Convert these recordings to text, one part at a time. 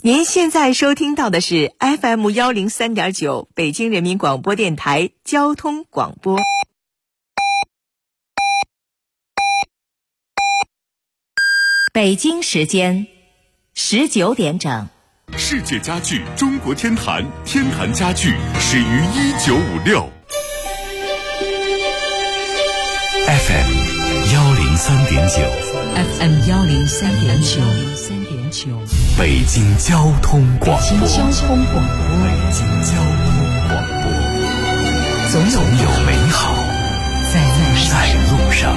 您现在收听到的是 FM103.9 北京人民广播电台交通广播。北京时间19点整。 世界家具中国天坛，天坛家具始于1956。FM 103.9 北京交通广播，总有美好在路上。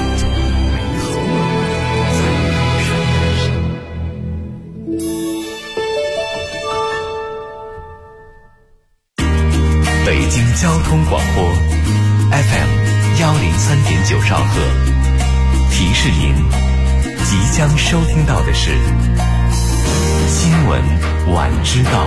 北京交通广播 FM 103.9兆赫，提示您即将收听到的是新闻晚知道。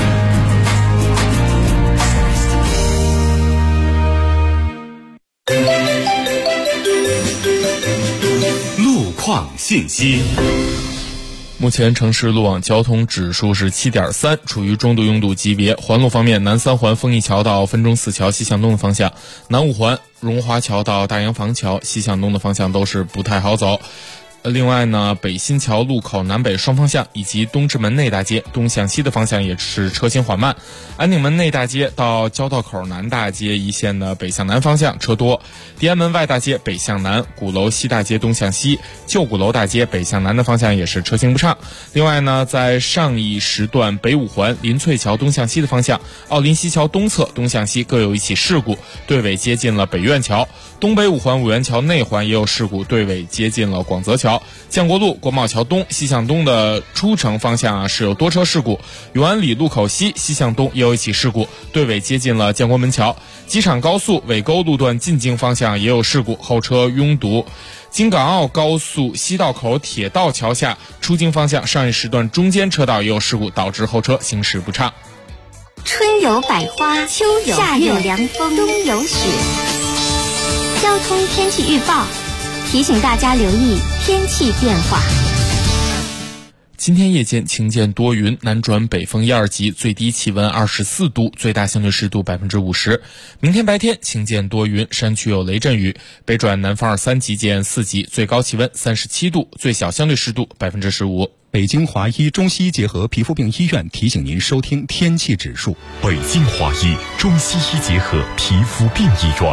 路况信息。 目前城市路网交通指数是 7.3， 处于中度拥堵级别。环路方面，南三环丰益桥到分钟寺桥西向东的方向，南五环荣华桥到大洋坊桥西向东的方向都是不太好走。另外呢，北新桥路口南北双方向以及东直门内大街东向西的方向也是车行缓慢。安定门内大街到交道口南大街一线的北向南方向车多。迪安门外大街北向南，鼓楼西大街东向西，旧鼓楼大街北向南的方向也是车行不畅。另外呢，在上一时段北五环林翠桥东向西的方向，奥林西桥东侧东向西各有一起事故，队尾接近了北苑桥。东北五环五元桥内环也有事故，队尾接近了广泽桥。建国路国贸桥东西向东的出城方向是有多车事故。永安里路口西西向东也有一起事故，队尾接近了建国门桥。机场高速尾沟路段进京方向也有事故，后车拥堵。京港澳高速西道口铁道桥下出京方向上一时段中间车道也有事故，导致后车行驶不畅。 春有百花，秋有夏有凉风，冬有雪。交通天气预报提醒大家留意天气变化。 今天夜间晴间多云，南转北风1、2级，最低气温24度，最大相对湿度50%。明天白天晴间多云，山区有雷阵雨，北转南风2、3级见4级，最高气温37度，最小相对湿度15%。 北京华医中西医结合皮肤病医院提醒您收听天气指数。 北京华医中西医结合皮肤病医院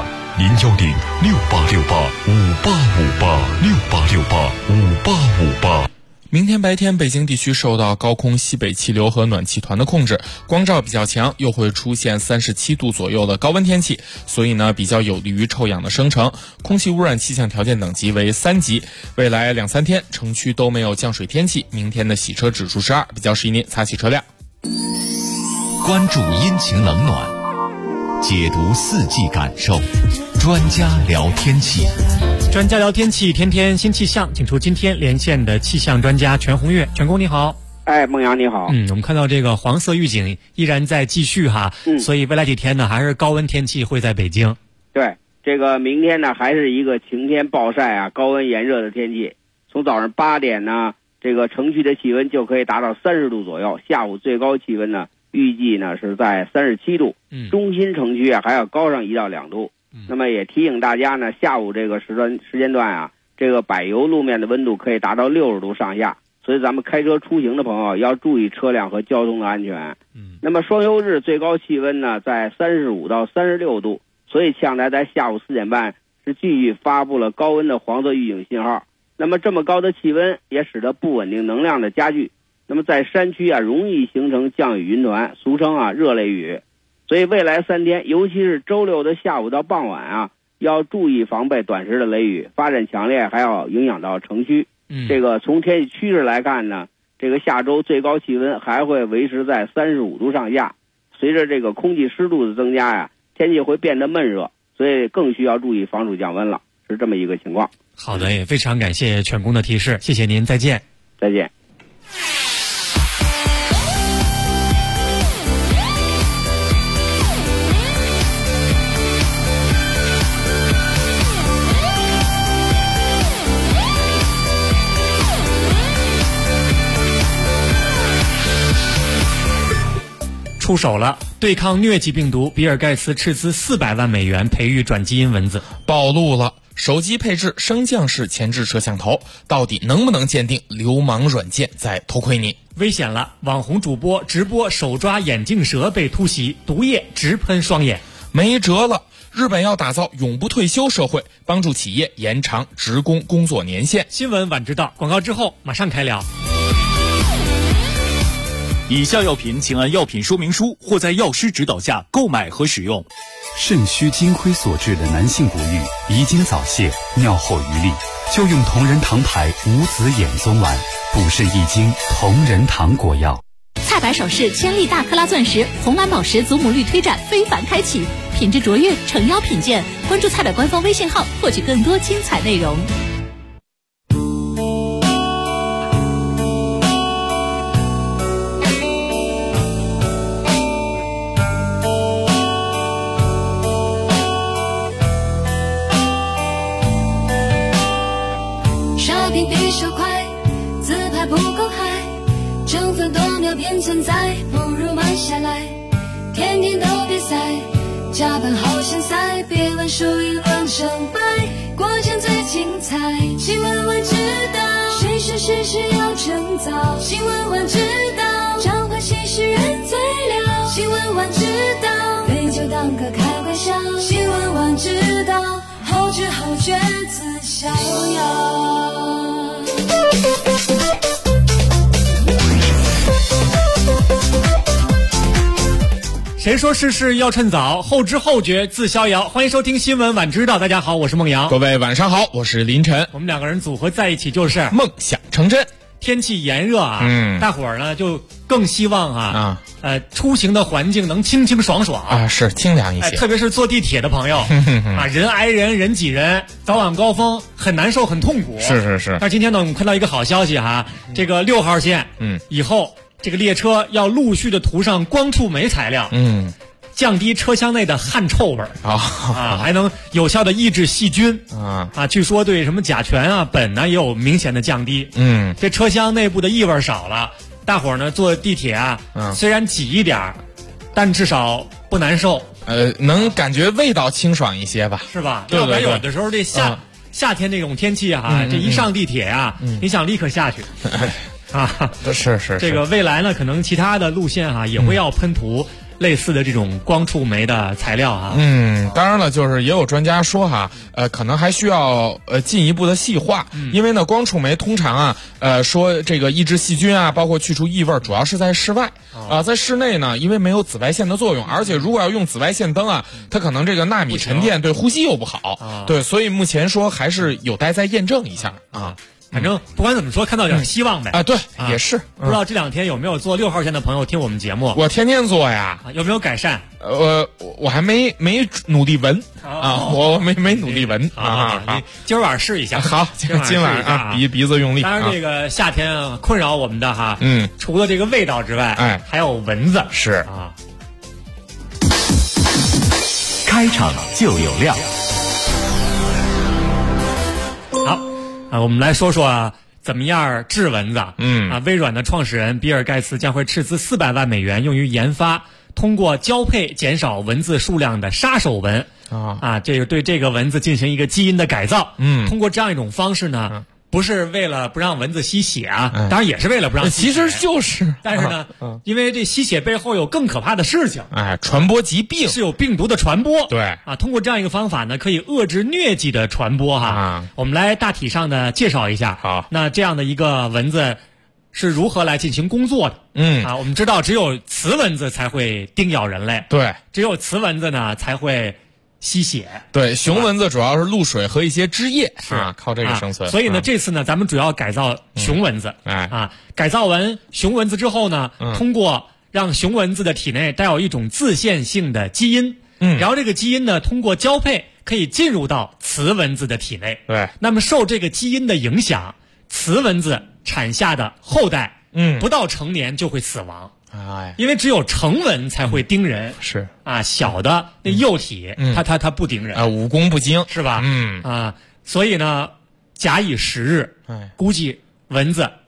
，010-6868-5858，6868-5858。 明天白天北京地区受到高空西北气流和暖气团的控制，光照比较强，又会出现37度左右的高温天气，所以呢比较有利于臭氧的生成，空气污染气象条件等级为3级。未来2、3天城区都没有降水天气，明天的洗车指数是2，比较适宜您擦洗车辆。 关注阴晴冷暖，解读四季感受，专家聊天气。 专家聊天气，天天新气象，请出今天连线的气象专家全红月。全工你好。 孟阳你好。 我们看到这个黄色预警依然在继续哈，所以未来几天呢还是高温天气会在北京。 对，这个明天呢还是一个晴天暴晒啊，高温炎热的天气。从早上8点呢，这个城区的气温就可以达到30度左右，下午最高气温呢预计呢是在37度，中心城区啊还要高上1到2度。那么也提醒大家呢，下午这个时间段啊，这个柏油路面的温度可以达到60度上下，所以咱们开车出行的朋友要注意车辆和交通的安全。那么双休日最高气温呢在35到36度，所以气象台在下午4点半是继续发布了高温的黄色预警信号。那么这么高的气温也使得不稳定能量的加剧，那么在山区啊容易形成降雨云团，俗称啊热雷雨。所以未来3天，尤其是周六的下午到傍晚啊，要注意防备短时的雷雨，发展强烈还要影响到城区。这个从天气趋势来看呢，这个下周最高气温还会维持在35度上下。随着这个空气湿度的增加呀，天气会变得闷热，所以更需要注意防暑降温了，是这么一个情况。 好的，也非常感谢全工的提示，谢谢您，再见。 再见。 出手了，对抗疟疾病毒，比尔盖茨斥资400万美元培育转基因蚊子。 暴露了，手机配置升降式前置摄像头，到底能不能鉴定流氓软件在偷窥你？ 危险了，网红主播直播手抓眼镜蛇被突袭，毒液直喷双眼。 没辙了，日本要打造永不退休社会，帮助企业延长职工工作年限。 新闻晚知道，广告之后马上开聊。 以下药品请按药品说明书或在药师指导下购买和使用。 肾虚金亏所致的男性不育、遗精早泄、尿后余力，就用同仁堂牌无子衍宗丸，补肾益精同仁堂果药。 菜百首饰千粒大克拉钻石红蓝宝石祖母绿推展非凡开启，品质卓越，诚邀品鉴。关注菜百官方微信号，获取更多精彩内容。 刷屏比手快，自拍不够嗨，争分夺秒变存在，不如慢下来。天天都比赛，加班好像赛，别问输赢论成败，过程最精彩。新闻晚知道，谁是事实要称早。新闻晚知道，彰化新诗人最了。新闻晚知道，杯酒当歌开玩笑。新闻晚知道，后知后觉自逍遥。 谁说事事要趁早，后知后觉自逍遥。欢迎收听新闻晚知道，大家好，我是孟阳。 各位晚上好，我是林晨。 我们两个人组合在一起就是梦想成真。 天气炎热啊，大伙儿呢就更希望出行的环境能清清爽爽啊，是清凉一些。 特别是坐地铁的朋友啊，人挨人，人挤人，早晚高峰很难受，很痛苦。 是。 但今天呢，我们看到一个好消息哈，这个6号线，以后这个列车要陆续的涂上光触媒材料，降低车厢内的汗臭味还能有效的抑制细菌据说对什么甲醛啊、苯啊也有明显的降低。这车厢内部的异味少了，大伙儿呢坐地铁虽然挤一点，但至少不难受。 能感觉味道清爽一些吧， 是吧？ 对。 要不然有的时候这夏天这种天气这一上地铁你想立刻下去是。 这个未来呢，可能其他的路线也会要喷涂类似的这种光触媒的材料当然了，就是也有专家说可能还需要进一步的细化，因为呢光触媒通常说这个抑制细菌包括去除异味，主要是在室外在室内呢，因为没有紫外线的作用，而且如果要用紫外线灯它可能这个纳米沉淀对呼吸又不好对，所以目前说还是有待再验证一下反正不管怎么说，看到点希望呗对，也是。 不知道这2天有没有坐6号线的朋友听我们节目？ 我天天坐呀。 有没有改善？ 我还没努力闻我没努力闻你今晚试一下。 好，今晚鼻子用力。 当然，这个夏天困扰我们的除了这个味道之外，还有蚊子。 是开场就有料。 好我们来说说怎么样治蚊子。微软的创始人比尔盖茨将会斥资400万美元用于研发通过交配减少蚊子数量的杀手蚊这个对这个蚊子进行一个基因的改造。通过这样一种方式呢，不是为了不让蚊子吸血当然也是为了不让吸血， 其实就是， 但是呢，因为这吸血背后有更可怕的事情， 传播疾病， 是有病毒的传播。 对通过这样一个方法呢，可以遏制疟疾的传播我们来大体上的介绍一下。 好， 那这样的一个蚊子是如何来进行工作的？我们知道只有雌蚊子才会叮咬人类， 对， 只有雌蚊子呢才会吸血。 对，雄蚊子主要是露水和一些汁液靠这个生存。 所以呢，这次呢，咱们主要改造雄蚊子。改造完雄蚊子之后呢，通过让雄蚊子的体内带有一种自限性的基因，然后这个基因呢，通过交配可以进入到雌蚊子的体内。 对， 那么受这个基因的影响，雌蚊子产下的后代，不到成年就会死亡。因为只有成蚊才会叮人， 是小的那幼体，它不叮人武功不精， 是吧？所以呢，假以时日，估计蚊子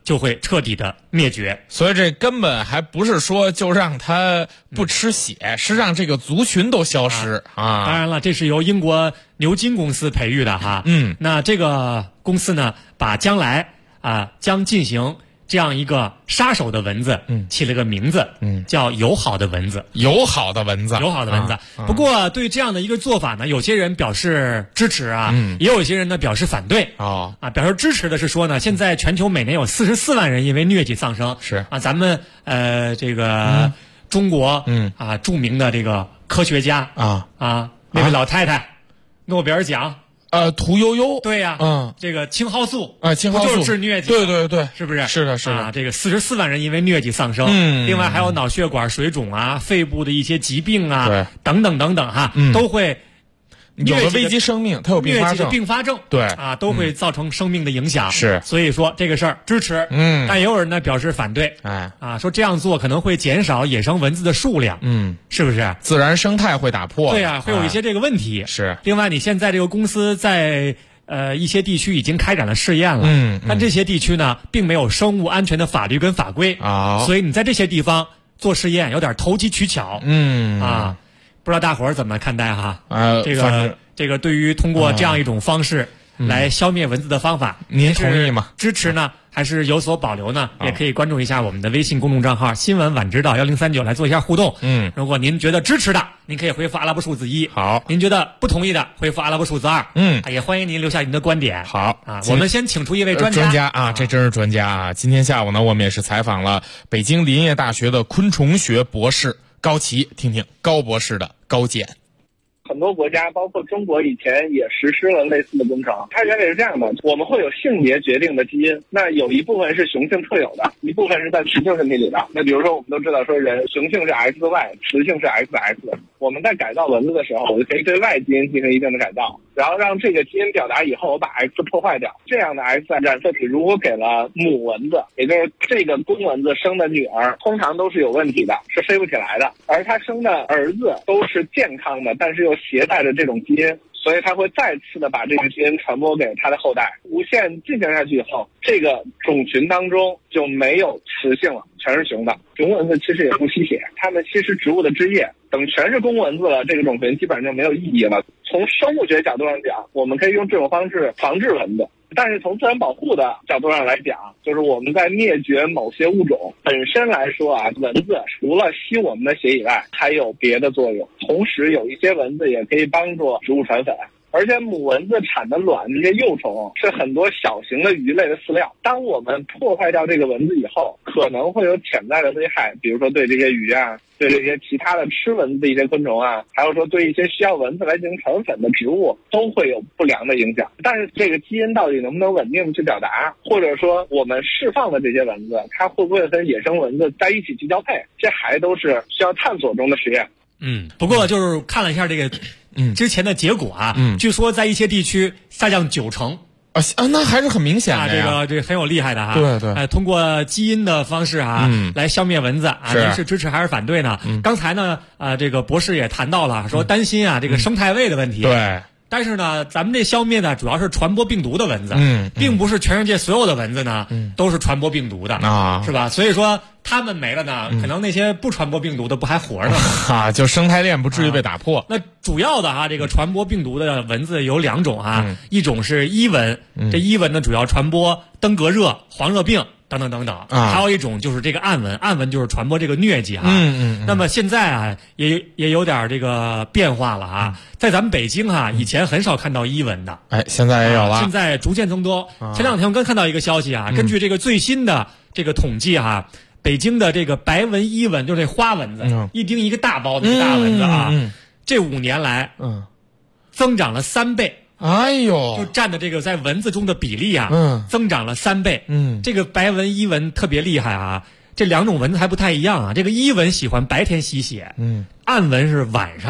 就会彻底的灭绝。 所以这根本还不是说就让它不吃血，是让这个族群都消失啊。 当然了，这是由英国牛津公司培育的哈。那这个公司呢，把将来将进行这样一个杀手的蚊子，起了个名字，叫友好的蚊子。 友好的蚊子。 不过对这样的一个做法呢，有些人表示支持啊，也有一些人呢表示反对。表示支持的是说呢，现在全球每年有44万人因为疟疾丧生。 是啊，咱们这个中国著名的这个科学家那位老太太，诺贝尔奖。 屠呦呦， 对呀，这个青蒿素青蒿素就是治疟疾， 对， 是不是？ 是的， 这个44万人因为疟疾丧生，另外还有脑血管水肿肺部的一些疾病等等哈，都会有的危及生命，它有疟疾的并发症， 对都会造成生命的影响。 是， 所以说这个事儿支持，但也有人呢表示反对，说这样做可能会减少野生蚊子的数量，是不是？ 自然生态会打破， 对呀，会有一些这个问题。 是， 另外你现在这个公司在一些地区已经开展了试验了，但这些地区呢并没有生物安全的法律跟法规所以你在这些地方做试验有点投机取巧，不知道大伙儿怎么看待哈？这个对于通过这样一种方式来消灭蚊子的方法， 您同意吗？ 支持呢，还是有所保留呢？也可以关注一下我们的微信公众账号“新闻晚知道1039”来做一下互动。如果您觉得支持的，您可以回复阿拉伯数字1； 好， 您觉得不同意的，回复阿拉伯数字2。也欢迎您留下您的观点。 好我们先请出一位专家这真是专家今天下午呢，我们也是采访了北京林业大学的昆虫学博士高奇，听听高博士的高见。 很多国家，包括中国，以前也实施了类似的工程。它原理是这样的：我们会有性别决定的基因，那有一部分是雄性特有的，一部分是在雌性身体里的。那比如说，我们都知道说人雄性是 XY， 雌性是 XX。我们在改造蚊子的时候，我就可以对 Y 基因进行一定的改造，然后让这个基因表达以后，我把 X 破坏掉。这样的 X 染色体如果给了母蚊子，也就是这个公蚊子生的女儿，通常都是有问题的，是飞不起来的。而它生的儿子都是健康的，但是又携带着这种基因，所以它会再次的把这个基因传播给它的后代。无限进行下去以后，这个种群当中就没有雌性了，全是雄的。雄蚊子其实也不吸血，它们吸食植物的汁液，等全是公蚊子了，这个种群基本上就没有意义了。从生物学角度上讲，我们可以用这种方式防治蚊子。但是从自然保护的角度上来讲，就是我们在灭绝某些物种本身来说蚊子除了吸我们的血以外，还有别的作用。同时有一些蚊子也可以帮助植物传粉。而且母蚊子产的卵，这些幼虫是很多小型的鱼类的饲料。当我们破坏掉这个蚊子以后，可能会有潜在的危害，比如说对这些鱼对这些其他的吃蚊子的一些昆虫还有说对一些需要蚊子来进行传粉的植物，都会有不良的影响。但是这个基因到底能不能稳定的去表达，或者说我们释放的这些蚊子，它会不会跟野生蚊子在一起去交配，这还都是需要探索中的实验。 不过就是看了一下这个之前的结果据说在一些地区下降90% 那还是很明显的呀。这个很有厉害的对， 通过基因的方式来消灭蚊子您是支持还是反对呢？刚才呢这个博士也谈到了，说担心这个生态位的问题。 对。 但是呢，咱们这消灭呢，主要是传播病毒的蚊子，并不是全世界所有的蚊子呢，都是传播病毒的是吧？所以说它们没了呢，可能那些不传播病毒的不还活着呢就生态链不至于被打破。 那主要的这个传播病毒的蚊子有2种一种是伊蚊，这伊蚊呢主要传播登革热、黄热病等等等等还有一种就是这个暗蚊，暗蚊就是传播这个疟疾那么现在也有点这个变化了在咱们北京以前很少看到伊蚊的， 现在也有了， 现在逐渐增多。前2天我刚看到一个消息根据这个最新的这个统计北京的这个白纹伊蚊，就是这花蚊子一叮一个大包的大蚊子这5年来增长了3倍。 哎呦， 就占的这个在蚊子中的比例增长了3倍。这个白纹伊蚊特别厉害这2种蚊子还不太一样这个伊蚊喜欢白天吸血，暗蚊是晚上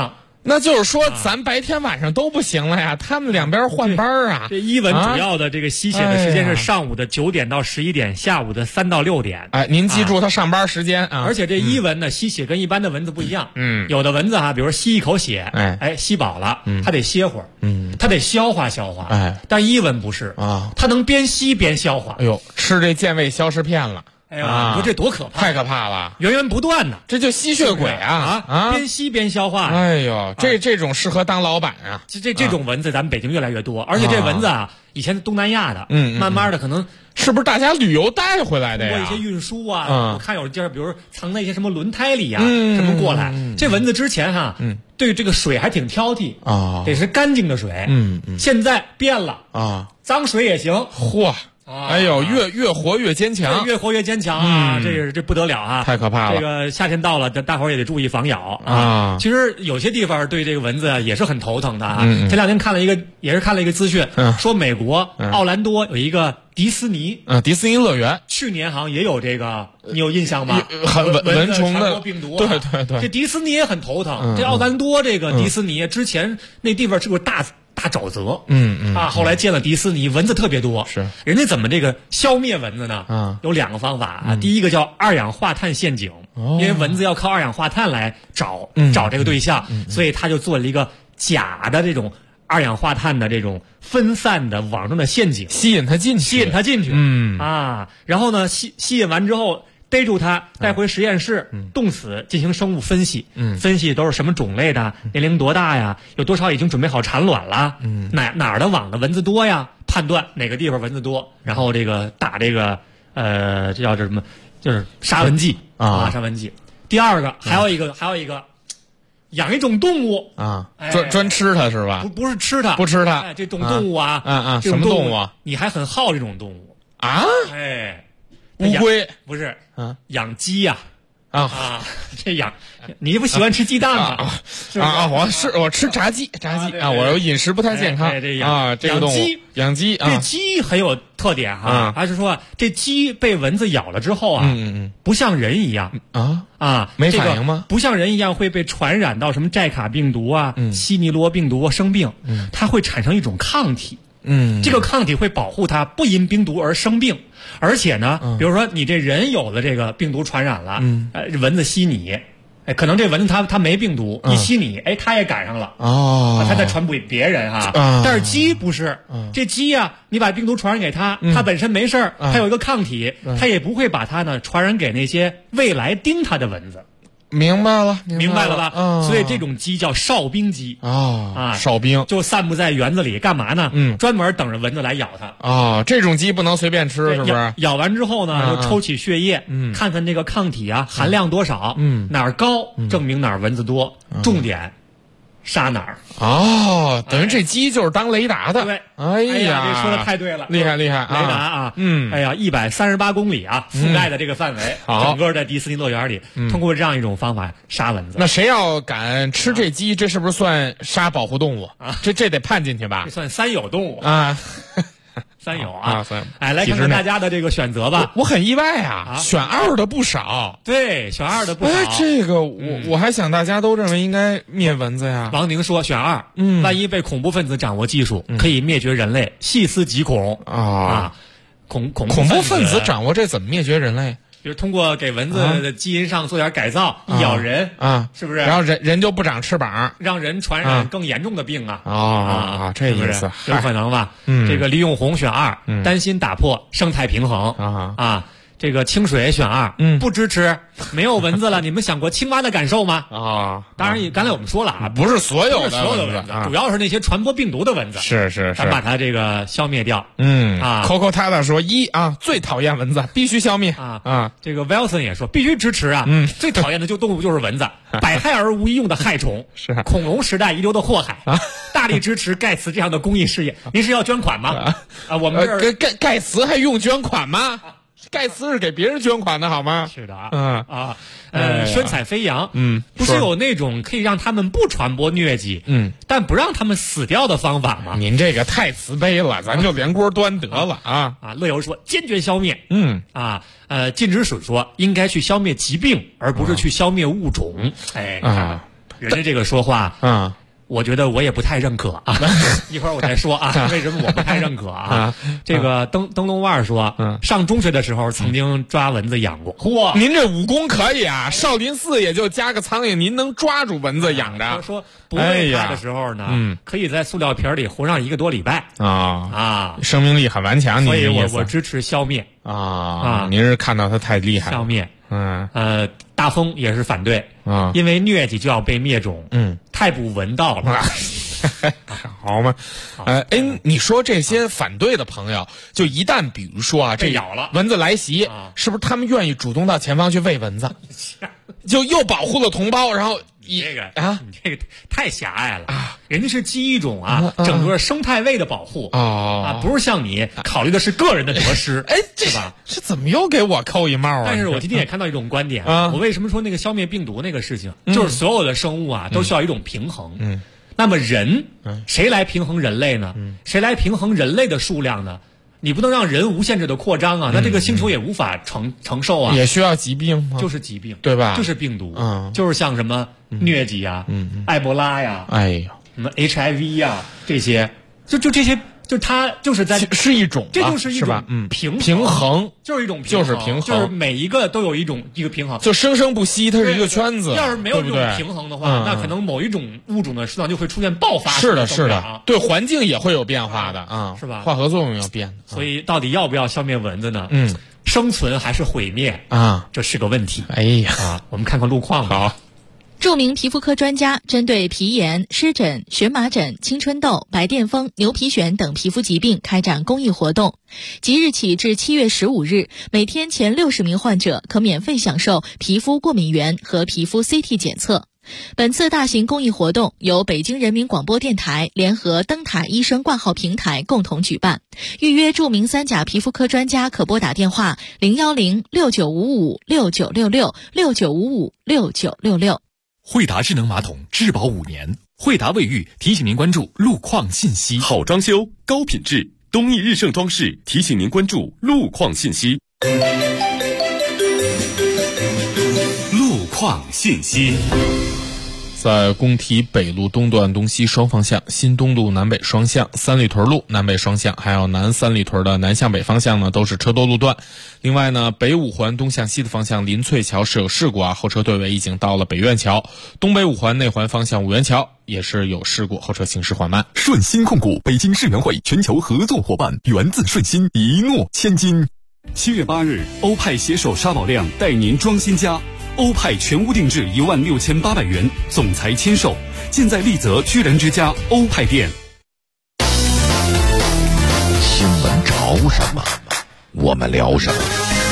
那就是说，咱白天晚上都不行了呀，他们两边换班啊。 这伊蚊主要的这个吸血的时间是上午的9点到11点，下午的3到6点。 哎，您记住他上班时间啊。 而且这伊蚊呢，吸血跟一般的蚊子不一样。有的蚊子比如吸一口血，吸饱了，它得歇会儿，它得消化消化。但伊蚊不是啊，它能边吸边消化。 哎呦，吃这健胃消食片了。 哎呀，你说这多可怕！ 太可怕了， 源源不断的， 这就吸血鬼啊！ 边吸边消化。 哎呦，这种适合当老板啊！ 这种蚊子，咱们北京越来越多，而且这蚊子以前是东南亚的，慢慢的可能是不是大家旅游带回来的呀？ 通过一些运输我看有的地儿，比如藏在一些什么轮胎里什么过来。这蚊子之前对这个水还挺挑剔啊，得是干净的水。现在变了啊，脏水也行。 嚯！哎呦，越活越坚强， 越活越坚强啊！这不得了啊！ 太可怕了。 这个夏天到了，大伙儿也得注意防咬啊。其实有些地方对这个蚊子也是很头疼的啊。前两天看了一个资讯，说美国奥兰多有一个迪士尼迪士尼乐园， 去年好像也有这个，你有印象吗？ 蚊虫的病毒。 对。 这迪士尼也很头疼。这奥兰多这个迪士尼之前那地方是个大沼泽，后来建了迪士尼，蚊子特别多。 是， 人家怎么这个消灭蚊子呢？有2个方法啊。第一个叫二氧化碳陷阱，因为蚊子要靠二氧化碳来找这个对象，所以他就做了一个假的这种二氧化碳的这种分散的网状的陷阱， 吸引它进去。 然后呢，吸引完之后，逮住它，带回实验室，冻死，进行生物分析。分析都是什么种类的，年龄多大呀，有多少已经准备好产卵了，哪儿的网的蚊子多呀，判断哪个地方蚊子多，然后这个打这个这叫什么，就是杀蚊剂杀蚊剂。第二个还有一个。养一种动物专吃它是吧？ 不是吃它， 不吃它。 这种动物什么动物？ 你还很好这种动物啊？ 乌龟不是养鸡呀这养你不喜欢吃鸡蛋吗？ 我吃炸鸡啊，我饮食不太健康这个动物养鸡这鸡很有特点还是说这鸡被蚊子咬了之后不像人一样没反应吗？ 不像人一样会被传染到什么寨卡病毒西尼罗病毒生病，它会产生一种抗体。这个抗体会保护它不因病毒而生病，而且呢，比如说你这人有了这个病毒传染了，蚊子吸你，可能这蚊子它没病毒，一吸你，它也赶上了它再传给别人但是鸡不是，这鸡你把病毒传染给它本身没事儿，它有一个抗体，它也不会把它呢传染给那些未来叮它的蚊子。 明白了吧？所以这种鸡叫哨兵鸡哨兵就散布在园子里干嘛呢？专门等着蚊子来咬它这种鸡不能随便吃，是不是？ 咬完之后呢，就抽取血液，看看这个抗体含量多少，哪儿高证明哪儿蚊子多，重点杀哪儿等于这鸡就是当雷达的。 对， 哎呀， 这说的太对了， 厉害雷达138公里覆盖的这个范围，整个在迪士尼乐园里，通过这样一种方法杀蚊子。 那谁要敢吃这鸡，这是不是算杀保护动物这得判进去吧？ 这算三有动物三有来看看大家的这个选择吧。 我很意外选2的不少。 对，选2的不少。 这个我还想大家都认为应该灭蚊子呀。 王宁说选2，万一被恐怖分子掌握技术，可以灭绝人类，细思极恐恐怖分子掌握这怎么灭绝人类？ 比如通过给蚊子的基因上做点改造，一咬人是不是？ 然后人就不长翅膀， 让人传染更严重的病这意思有可能吧？这个李永红选2，担心打破生态平衡这个清水选2，不支持。没有蚊子了，你们想过青蛙的感受吗？当然，刚才我们说了不是所有的蚊子，主要是那些传播病毒的蚊子。 是， 咱把它这个消灭掉。 Coco 他的说最讨厌蚊子，必须消灭这个 Wilson 也说必须支持最讨厌的动物就是蚊子，百害而无一用的害虫， 是恐龙时代遗留的祸害。大力支持盖茨这样的公益事业。您是要捐款吗？我们这盖茨还用捐款吗？盖茨是给别人捐款的好吗？ 是的宣采飞扬，不是有那种可以让他们不传播疟疾，但不让他们死掉的方法吗？ 您这个太慈悲了，咱就连锅端得了乐游说坚决消灭，禁止水说应该去消灭疾病，而不是去消灭物种。 人家这个说话我觉得我也不太认可啊，一会儿我再说啊，为什么我不太认可啊？这个灯笼腕说，上中学的时候曾经抓蚊子养过。嚯， 您这武功可以啊！少林寺也就加个苍蝇，您能抓住蚊子养着。 说不会怕的时候呢，可以在塑料瓶里活上1个多礼拜生命力很顽强。 所以我支持消灭您是看到它太厉害了， 消灭。大风也是反对因为疟疾就要被灭种，太不闻道了。 好嘛，你说这些反对的朋友，就一旦比如说这咬了蚊子来袭，是不是他们愿意主动到前方去喂蚊子，就又保护了同胞，然后你这个太狭隘了人家是基于一种整个生态位的保护不是像你考虑的是个人的得失，是吧？ 这怎么又给我扣一帽啊？ 但是我今天也看到一种观点我为什么说那个消灭病毒那个事情，就是所有的生物都需要一种平衡。那么人谁来平衡人类呢？谁来平衡人类的数量呢？你不能让人无限制的扩张那这个星球也无法承受也需要疾病吗？ 就是疾病， 对吧？ 就是病毒就是像什么疟疾埃博拉呀，什么 HIV 呀，这些就这些，就它就是在是一种， 这就是一种平衡， 就是一种平衡， 就是平衡， 就是每一个都有一个平衡， 就生生不息，它是一个圈子。 要是没有这种平衡的话，那可能某一种物种的数量就会出现爆发式的增长，对环境也会有变化的是吧？ 化合作用要变的。 所以到底要不要消灭蚊子呢？生存还是毁灭这是个问题。我们看看路况吧。 好。 著名皮肤科专家针对皮炎、湿疹、荨麻疹、青春痘、白癜风、牛皮癣等皮肤疾病开展公益活动。即日起至7月15日，每天前60名患者可免费享受皮肤过敏原和皮肤 CT 检测。本次大型公益活动由北京人民广播电台联合灯塔医生挂号平台共同举办。预约著名3甲皮肤科专家可拨打电话010-6955-6966，6955-6966。 惠达智能马桶质保5年，惠达卫浴提醒您关注路况信息。 好装修，高品质，东义日盛装饰提醒您关注路况信息。路况信息。 在工体北路东段东西双方向、新东路南北双向、三里屯路南北双向，还有南三里屯的南向北方向呢，都是车多路段。另外呢，北五环东向西的方向林翠桥是有事故后车队尾已经到了北苑桥。东北五环内环方向五元桥也是有事故，后车行驶缓慢。 顺鑫控股北京世园会全球合作伙伴，源自顺鑫，一诺千金。 7月8日，欧派携手沙宝亮带您装新家。欧派全屋定制16800元，总裁签售，现在丽泽居然之家欧派店。 新闻潮什么，我们聊什么。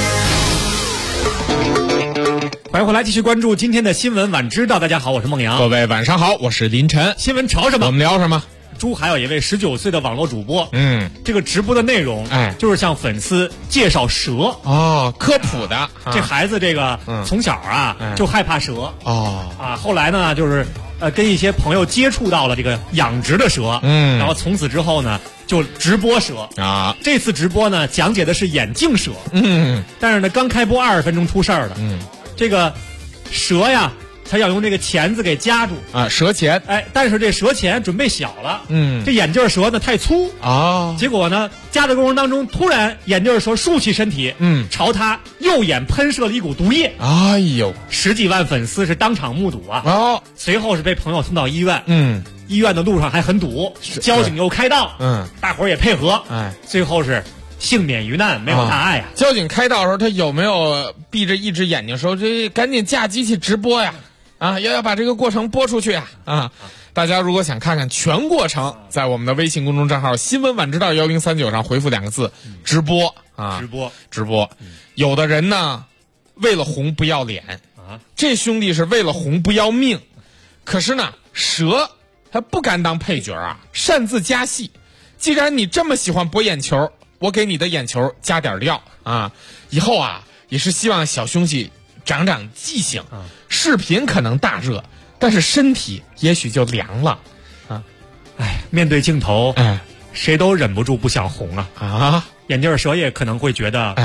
欢迎回来，继续关注今天的新闻晚知道。大家好，我是孟阳。 各位晚上好，我是林晨。 新闻潮什么， 我们聊什么？ 珠海有一位19岁的网络主播，这个直播的内容，就是向粉丝介绍蛇科普的。 这孩子这个从小就害怕蛇后来呢就是跟一些朋友接触到了这个养殖的蛇，然后从此之后呢就直播蛇这次直播呢讲解的是眼镜蛇，但是呢刚开播20分钟出事儿了，这个蛇呀。他要用这个钳子给夹住蛇钳， 但是这蛇钳准备小了，这眼镜蛇呢太粗结果呢夹的过程当中，突然眼镜蛇竖起身体，朝他右眼喷射了一股毒液， 哎呦 ，10几万粉丝是当场目睹随后是被朋友送到医院，医院的路上还很堵，交警又开道，大伙儿也配合，最后是幸免于难，没有大碍交警开道的时候，他有没有闭着一只眼睛说这赶紧架机器直播呀？要把这个过程播出去大家如果想看看全过程，在我们的微信公众账号新闻晚知道1039上回复2个字直播直播有的人呢为了红不要脸这兄弟是为了红不要命，可是呢蛇他不敢当配角擅自加戏。既然你这么喜欢博眼球，我给你的眼球加点料以后也是希望小兄弟长长记性，视频可能大热，但是身体也许就凉了面对镜头谁都忍不住不想红眼镜蛇也可能会觉得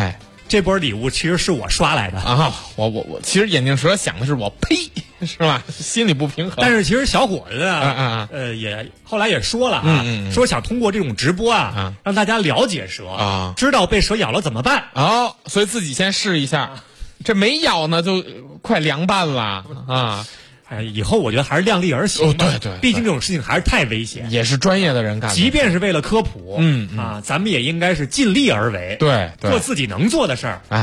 这波礼物其实是我刷来的啊！我其实眼镜蛇想的是我呸，是吧？心里不平衡。 但是其实小伙子也后来也说了啊，说想通过这种直播啊，让大家了解蛇啊，知道被蛇咬了怎么办哦，所以自己先试一下，这没咬呢就快凉拌了啊。 以后我觉得还是量力而行。 哦，对， 毕竟这种事情还是太危险， 也是专业的人干的。 即便是为了科普，咱们也应该是尽力而为， 对， 做自己能做的事儿。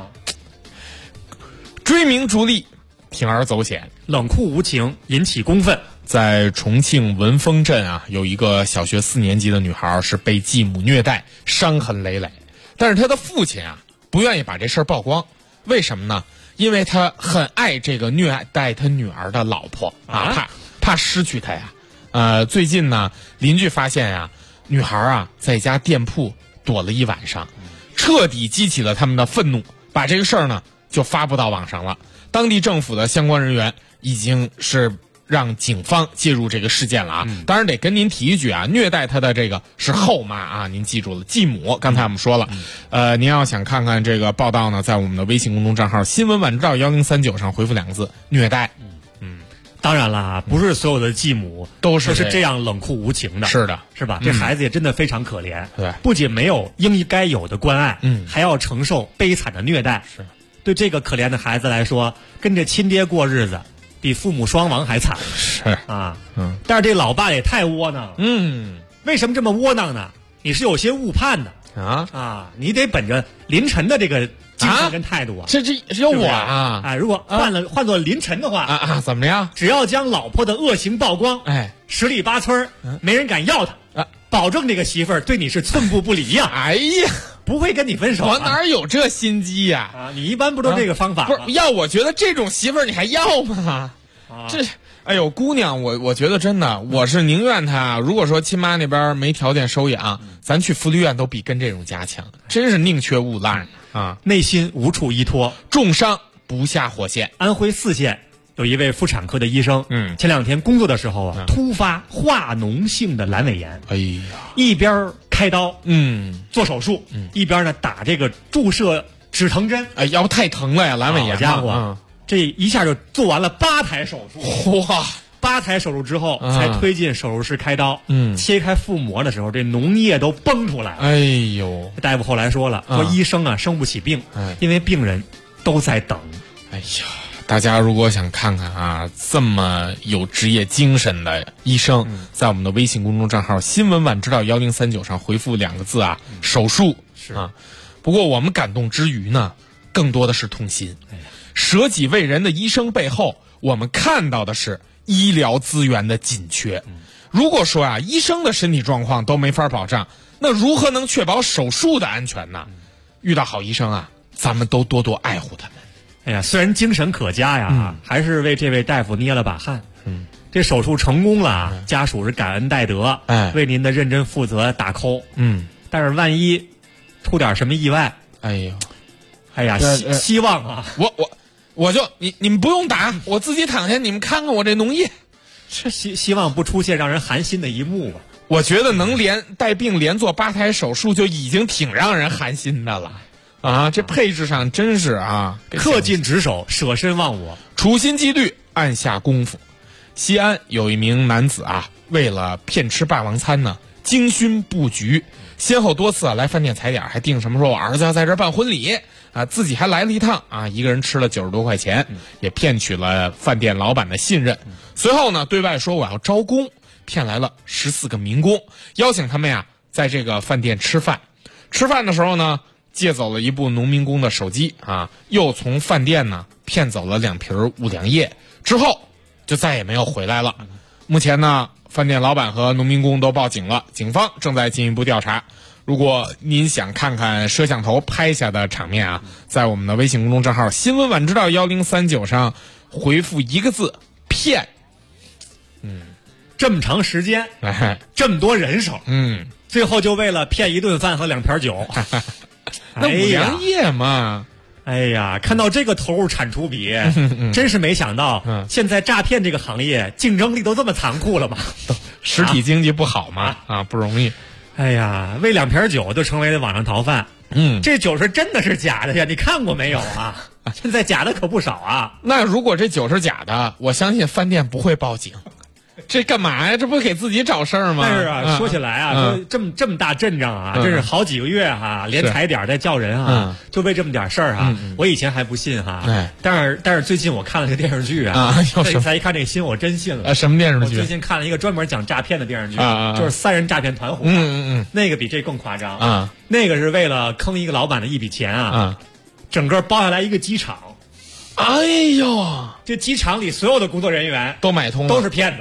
追名逐利，铤而走险， 冷酷无情，引起公愤。 在重庆文峰镇啊，有一个小学4年级的女孩是被继母虐待，伤痕累累。但是她的父亲啊，不愿意把这事儿曝光，为什么呢？因为他很爱这个虐待他女儿的老婆啊，怕失去她呀。最近呢，邻居发现呀，女孩啊在一家店铺躲了一晚上，彻底激起了他们的愤怒，把这个事儿呢就发布到网上了。当地政府的相关人员已经是让警方介入这个事件了啊！当然得跟您提一句啊，虐待他的这个是后妈啊，您记住了，继母。刚才我们说了，您要想看看这个报道呢，在我们的微信公众账号新闻晚知道1039上回复2个字虐待。 当然了，不是所有的继母都是这样冷酷无情的， 是的， 是吧？这孩子也真的非常可怜， 对， 不仅没有应该有的关爱，还要承受悲惨的虐待。 是， 对这个可怜的孩子来说，跟着亲爹过日子，比父母双亡还惨。 是啊，但是这老爸也太窝囊了。为什么这么窝囊呢？你是有些误判的你得本着林晨的这个精神跟态度啊。 这有我啊！ 如果换做林晨的话怎么样？ 只要将老婆的恶行曝光，十里八村没人敢要他保证这个媳妇儿对你是寸步不离呀！ 哎呀， 不会跟你分手。 我哪有这心机呀？ 你一般不都这个方法吗？ 不是，要我觉得这种媳妇儿你还要吗？这，哎呦，姑娘，我觉得真的，我是宁愿她。如果说亲妈那边没条件收养，咱去福利院都比跟这种家强，真是宁缺毋滥啊！ 内心无处依托， 重伤不下火线。 安徽泗县有一位妇产科的医生，前2天工作的时候突发化脓性的阑尾炎， 哎呀， 一边开刀，做手术，一边呢打这个注射止疼针， 要不太疼了呀，阑尾炎， 好家伙，这一下就做完了8台手术， 哇 ！8台手术之后才推进手术室开刀，切开腹膜的时候，这脓液都崩出来了。 哎呦， 大夫后来说了，说医生啊生不起病，因为病人都在等。 哎呀，大家如果想看看啊，这么有职业精神的医生，在我们的微信公众账号新闻晚知道1039上回复2个字啊，手术是啊。不过我们感动之余呢，更多的是痛心。舍己为人的医生背后，我们看到的是医疗资源的紧缺。如果说啊，医生的身体状况都没法保障，那如何能确保手术的安全呢？遇到好医生啊，咱们都多多爱护他们。 哎呀，虽然精神可嘉呀，还是为这位大夫捏了把汗。这手术成功了，家属是感恩戴德，为您的认真负责打 call。但是万一出点什么意外，哎呀，希望啊， 我就你们不用打，我自己躺下，你们看看我这脓液。 希望不出现让人寒心的一幕吧。 我觉得能带病连做8台手术就已经挺让人寒心的了啊！这配置上真是啊， 恪尽职守，舍身忘我， 处心积虑，暗下功夫。西安有一名男子啊，为了骗吃霸王餐呢，精心布局，先后多次来饭店踩点，还定什么说我儿子要在这儿办婚礼啊，自己还来了一趟啊，一个人吃了90多块钱，也骗取了饭店老板的信任。随后呢，对外说我要招工，骗来了14个民工，邀请他们呀在这个饭店吃饭。吃饭的时候呢，借走了一部农民工的手机啊，又从饭店呢骗走了2瓶5粮液，之后就再也没有回来了。目前呢，饭店老板和农民工都报警了，警方正在进一步调查。如果您想看看摄像头拍下的场面啊，在我们的微信公众账号新闻晚知道1039上回复1个字骗。 这么长时间，这么多人手，最后就为了骗1顿饭和2瓶酒。 那5粮液嘛， 哎呀，看到这个投入产出比，真是没想到，现在诈骗这个行业竞争力都这么残酷了吗？ 实体经济不好嘛，不容易。 哎呀，为2瓶酒就成为了网上逃犯， 这酒是真的是假的呀？你看过没有啊？现在假的可不少啊。 那如果这酒是假的，我相信饭店不会报警。这干嘛呀？这不给自己找事儿吗？ 但是啊，说起来啊，说这么大阵仗啊，真是好几个月哈，连踩点在叫人啊，就为这么点事儿哈。我以前还不信哈，但是最近我看了这个电视剧啊，才一看这个新闻，我真信了。 什么电视剧？ 我最近看了一个专门讲诈骗的电视剧，就是3人诈骗团伙。那个比这更夸张啊！那个是为了坑一个老板的一笔钱啊，整个包下来一个机场。 哎呦， 这机场里所有的工作人员都买通了， 都是骗子。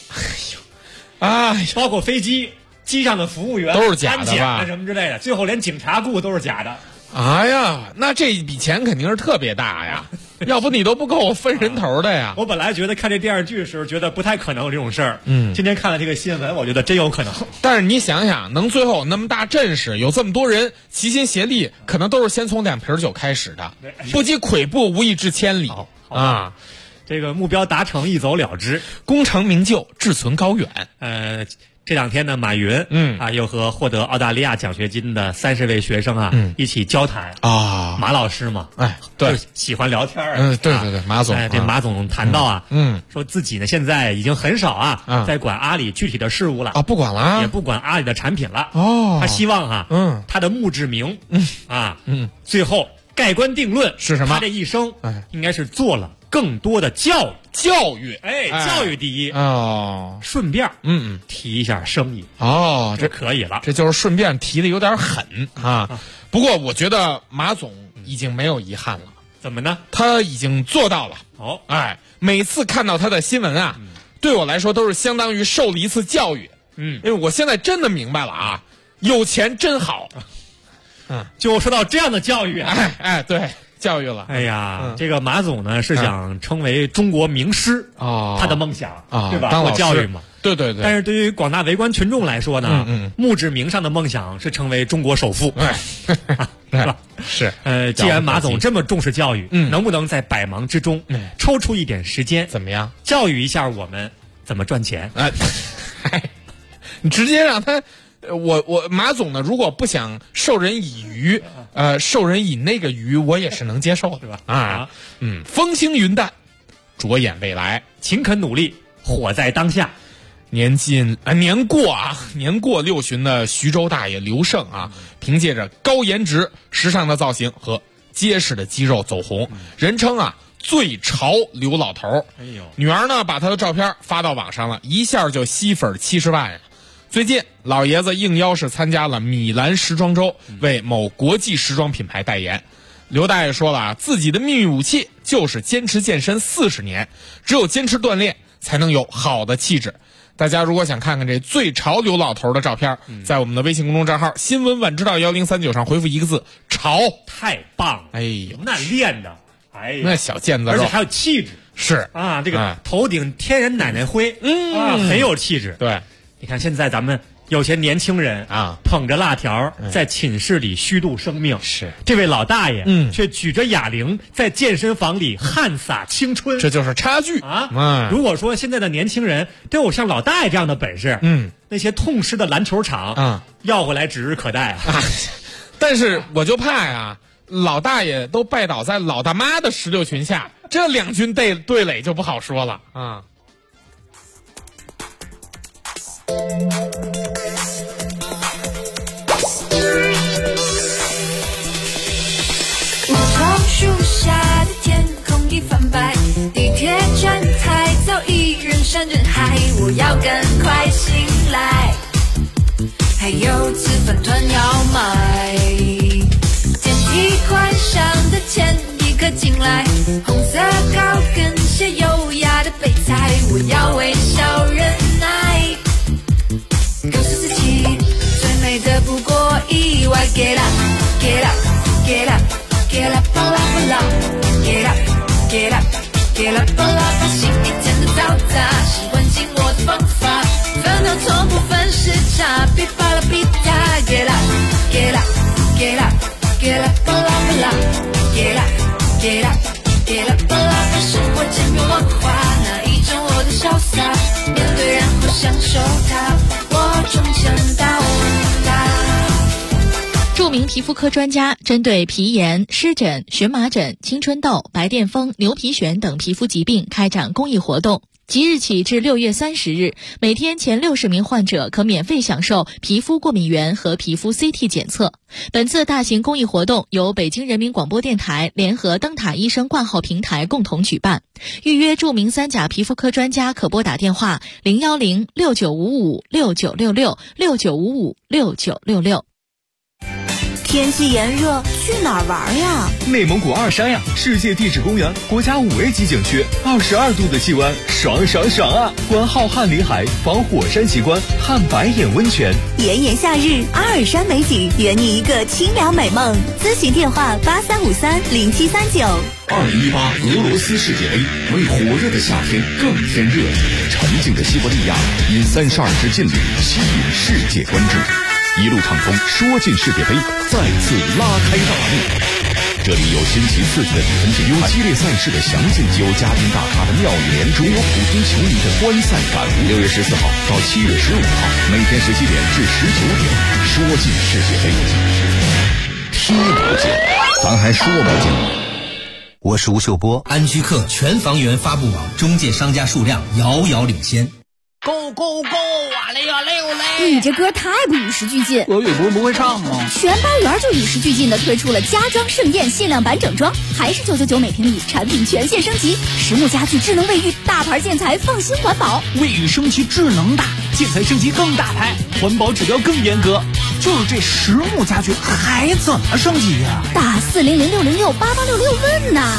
包括飞机上的服务员都是假的吧？ 安检什么之类的，最后连警察雇都是假的。 哎呀，那这笔钱肯定是特别大呀，要不你都不够我分人头的呀。 我本来觉得看这电视剧的时候觉得不太可能有这种事儿，今天看了这个新闻，我觉得真有可能。 但是你想想，能最后那么大阵势，有这么多人齐心协力，可能都是先从2瓶酒开始的，不积跬步无以至千里啊。 这个目标达成，一走了之， 功成名就，志存高远。 这2天呢，马云又和获得澳大利亚奖学金的30位学生一起交谈啊。马老师嘛，对，喜欢聊天对，马总， 这马总谈到说自己呢现在已经很少在管阿里具体的事务了不管了， 也不管阿里的产品了他希望他的墓志铭最后盖棺定论是什么？ 他这一生应该是做了更多的教育，教育第一顺便提一下生意这可以了， 这就是顺便提的有点狠啊。不过我觉得马总已经没有遗憾了。 怎么呢？ 他已经做到了。每次看到他的新闻对我来说都是相当于受了一次教育。因为我现在真的明白了有钱真好。 就说到这样的教育对。教育了， 哎呀，这个马总呢是想成为中国名师他的梦想对吧？ 当老师教育嘛， 对。 但是对于广大围观群众来说呢，墓志铭上的梦想是成为中国首富，是吧？ 是。 既然马总这么重视教育，能不能在百忙之中抽出一点时间， 怎么样教育一下我们怎么赚钱？ 你直接让他。我马总呢，如果不想授人以鱼，授人以那个鱼，我也是能接受的， 对吧？ 风轻云淡，着眼未来， 勤恳努力，活在当下。 年过60的徐州大爷刘胜凭借着高颜值、时尚的造型和结实的肌肉走红，人称最潮刘老头。女儿呢把他的照片发到网上了，一下就吸粉70万呀。最近老爷子应邀是参加了米兰时装周，为某国际时装品牌代言。刘大爷说了自己的秘密武器就是坚持健身40年，只有坚持锻炼才能有好的气质。大家如果想看看这最潮刘老头的照片，在我们的微信公众账号新闻晚知道1039上回复一个字潮。 太棒了，那练的那小腱子肉， 而且还有气质， 是这个头顶天然奶奶灰很有气质。 对， 你看现在咱们有些年轻人捧着辣条在寝室里虚度生命， 是这位老大爷却举着哑铃在健身房里汗洒青春， 这就是差距如果说现在的年轻人都有像老大爷这样的本事，那些痛失的篮球场要回来指日可待但是我就怕老大爷都拜倒在老大妈的16群下，这2军对垒就不好说了树下的天空已泛白，地铁站台早已人山人海，我要赶快醒来，还有次饭团要买，电梯关上的前一刻进来，红色高跟鞋优雅的备菜，我要微笑忍耐，告诉自己最美的不过意外。 Get up Get up Get up Get up, get up, get up, get up, get up, 把新一天的嘈杂是唤醒我的方法，烦恼从不分时差，噼啪啦噼啪 Get up, get up, get up, get up, get up, get up, get up, 把生活简约万化，那一种我的潇洒，面对然后享受它，我终将到达。 著名名皮肤科专家针对皮炎、湿疹、荨麻疹、青春痘、白癜风、牛皮癣等皮肤疾病开展公益活动。即日起至6月30日，每天前60名患者可免费享受皮肤过敏原和皮肤 CT 检测。本次大型公益活动由北京人民广播电台联合灯塔医生挂号平台共同举办。预约著名3甲皮肤科专家可拨打电话010-6955-6966 天气炎热，去哪儿玩呀？ 内蒙古二山呀，世界地质公园国家5A 级景区，22度的气温，爽爽爽啊！观浩瀚林海，访火山奇观，看白眼温泉。 炎炎夏日，阿尔山美景，圆你一个清凉美梦。咨询电话83530739。 2018俄罗斯世界杯为火热的夏天更添热情，沉静的西伯利亚因32支劲旅吸引世界关注。一路畅通，说进世界杯再次拉开大幕。这里有新奇刺激的比分竞赛，有激烈赛事的详尽，有嘉宾大咖的妙语连珠，有普通球迷的观赛感悟。6月14号到7月15号，每天17点至19点，说进世界杯，踢不进，咱还说不进。 我是吴秀波，安居客全房源发布网中介商家数量遥遥领先。 Go go go！ 哇嘞哇嘞哇嘞！ 你这歌太不与时俱进。 俄语不会唱吗？ 全班园就与时俱进的推出了家装盛宴限量版整装，还是999每平米，产品全线升级，实木家具、智能卫浴，大牌建材，放心环保。 卫浴升级智能大，建材升级更大牌，环保指标更严格。就是这实木家具还怎么升级呀？ 打400-606-8866问呐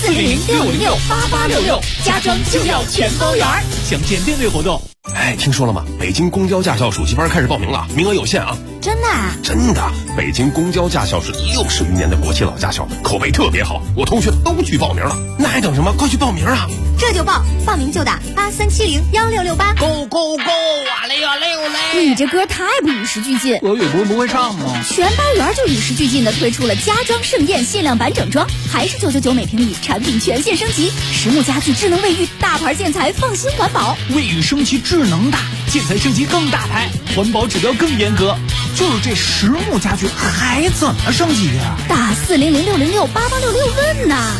！400-606-8866，家装就要全包圆。 详见店内活动。 哎，听说了吗？北京公交驾校暑期班开始报名了，名额有限啊！ 真的啊？ 真的，北京公交驾校是60余年的国企老驾校，口碑特别好，我同学都去报名了。那还等什么？快去报名啊！ 这就报，报名就打8370-1668。 Go go go！ 哇嘞哇嘞哇嘞！ 你这歌太不与时俱进。 俄语不会唱吗？ 全班园就与时俱进的推出了家装盛宴限量版整装，还是999每平米，产品全线升级，实木家具、智能卫浴，大牌建材，放心环保。 卫浴升级智能大，建材升级更大牌，环保指标更严格。就是这实木家具还怎么升级呀？ 打400-606-8866问呐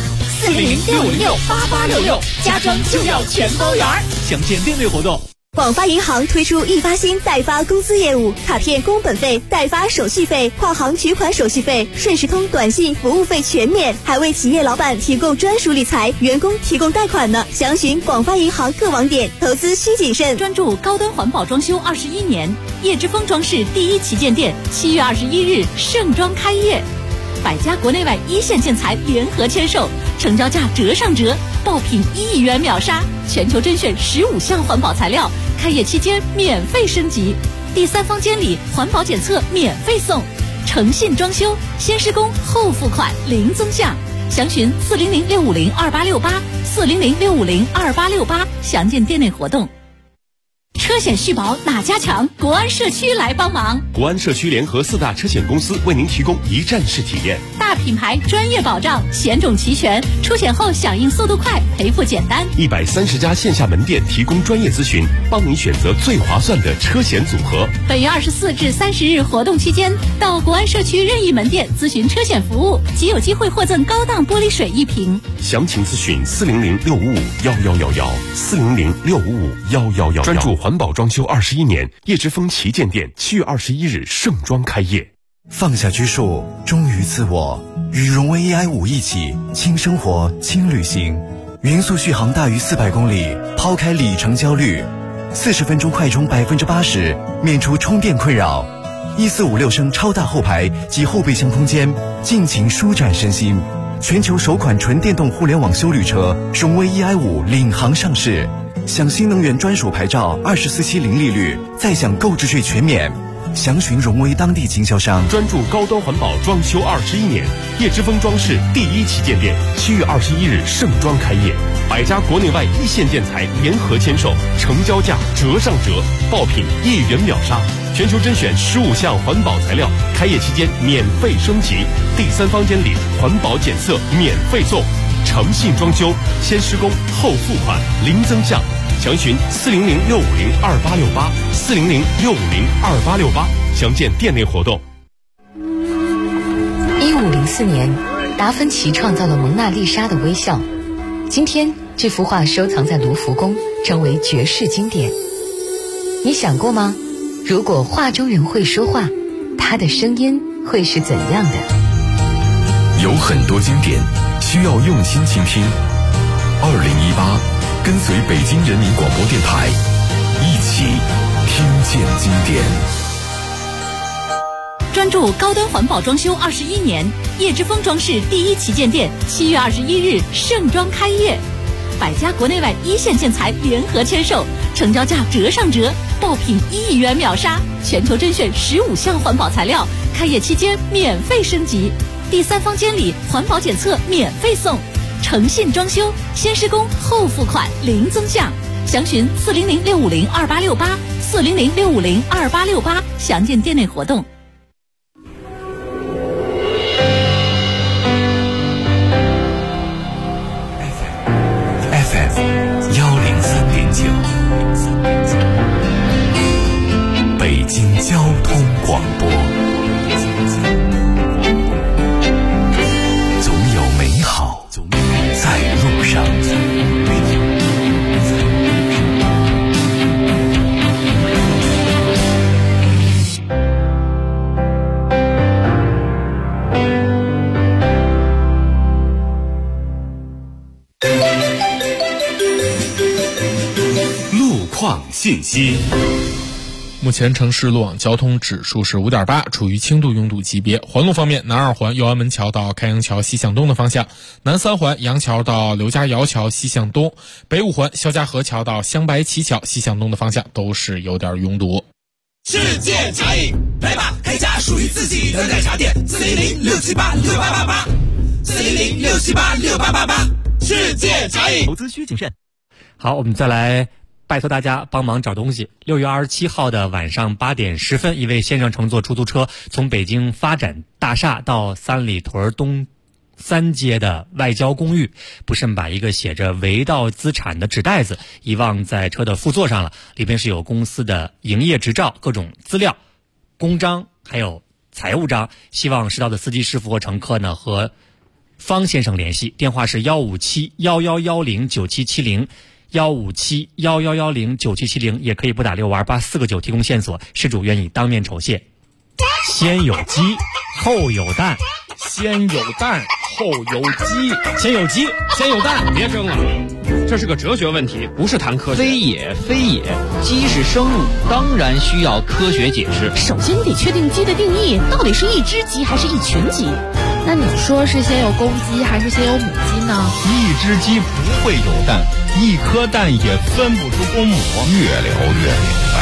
！400-606-8866，家装就要全包圆。 详见店内活动。 广发银行推出易发新代发工资业务，卡片工本费、代发手续费、跨行取款手续费、顺时通短信服务费全免，还为企业老板提供专属理财，员工提供贷款呢。详询广发银行各网点。投资需谨慎。 专注高端环保装修21年，叶之峰装饰第1旗舰店7月21日盛装开业，100家国内外一线建材联合签售，成交价折上折，爆品1亿元秒杀，全球甄选15项环保材料，开业期间免费升级，第3方监理环保检测免费送，诚信装修，先施工后付款零增项。详询400-650-2868，400-650-2868，详见店内活动。车险续保哪家强？国安社区来帮忙。 国安社区联合4大车险公司为您提供一站式体验， 大品牌专业保障，险种齐全，出险后响应速度快，赔付简单。 130家线下门店提供专业咨询，帮您选择最划算的车险组合。 本月24至30日活动期间，到国安社区任意门店咨询车险服务，即有机会获赠高档玻璃水1瓶。 详情咨询400-655-1111，400-655-1111。专注环保装修21年，叶之峰旗舰店7月21日盛装开业。 放下拘束，忠于自我，与荣威 EI5一起轻生活轻旅行，匀速续航大于400公里，抛开里程焦虑，40分钟快充80%，免除充电困扰，1456升超大后排及后备箱空间，尽情舒展身心。全球首款纯电动互联网休旅车荣威 EI5领航上市，享新能源专属牌照，24期零利率，再享购置税全免。详询荣威当地经销商。 专注高端环保装修21年，叶之峰装饰第1旗舰店7月21日盛装开业，100家国内外一线建材联合签售，成交价折上折，爆品1亿元秒杀，全球甄选15项环保材料，开业期间免费升级，第3方监理环保检测免费送，诚信装修，先施工后付款零增项。详询400-650-2868，400-650-2868，详见店内活动。 1504年，达芬奇创造了蒙娜丽莎的微笑。今天，这幅画收藏在卢浮宫，成为绝世经典。你想过吗？如果画中人会说话，他的声音会是怎样的？ 有很多经典需要用心倾听。2018，跟随北京人民广播电台，一起听见经典。 专注高端环保装修21年，叶之峰装饰第一旗舰店7月21日盛装开业，百家国内外一线建材联合签售，成交价折上折，爆品1亿元秒杀，全球甄选15项环保材料，开业期间免费升级，第三方监理环保检测免费送，诚信装修，先施工后付款零增项，详询400-650-2868，400-650-2868，详见店内活动。 北京交通广播，总有美好在路上。 路况信息。 目前城市路网交通指数是5.8，处于轻度拥堵级别。环路方面，南二环右安门桥到开阳桥西向东的方向，南三环杨桥到刘家窑桥西向东，北五环肖家河桥到香白旗桥西向东的方向都是有点拥堵。 世界茶饮，来吧，开家属于自己的奶茶店，400-678-6888，400-678-6888，世界茶饮。 投资需谨慎。好，我们再来拜托大家帮忙找东西。6月27号的晚上8点10分，一位先生乘坐出租车从北京发展大厦到三里屯东3街的外交公寓，不慎把一个写着围道资产的纸袋子遗忘在车的副座上了，里边是有公司的营业执照、各种资料、公章还有财务章。希望识到的司机师傅和乘客呢和方先生联系，电话是157-1110-9770，157-1110-9770，也可以拨打628449提供线索，事主愿意当面酬谢。先有鸡后有蛋， 先有蛋后有鸡， 先有鸡先有蛋。 别争了，这是个哲学问题，不是谈科学。 非也，鸡是生物，当然需要科学解释。 首先你得确定鸡的定义，到底是一只鸡还是一群鸡？那你说是先有公鸡还是先有母鸡呢？ 一只鸡不会有蛋，一颗蛋也分不出公母。 越聊越明白。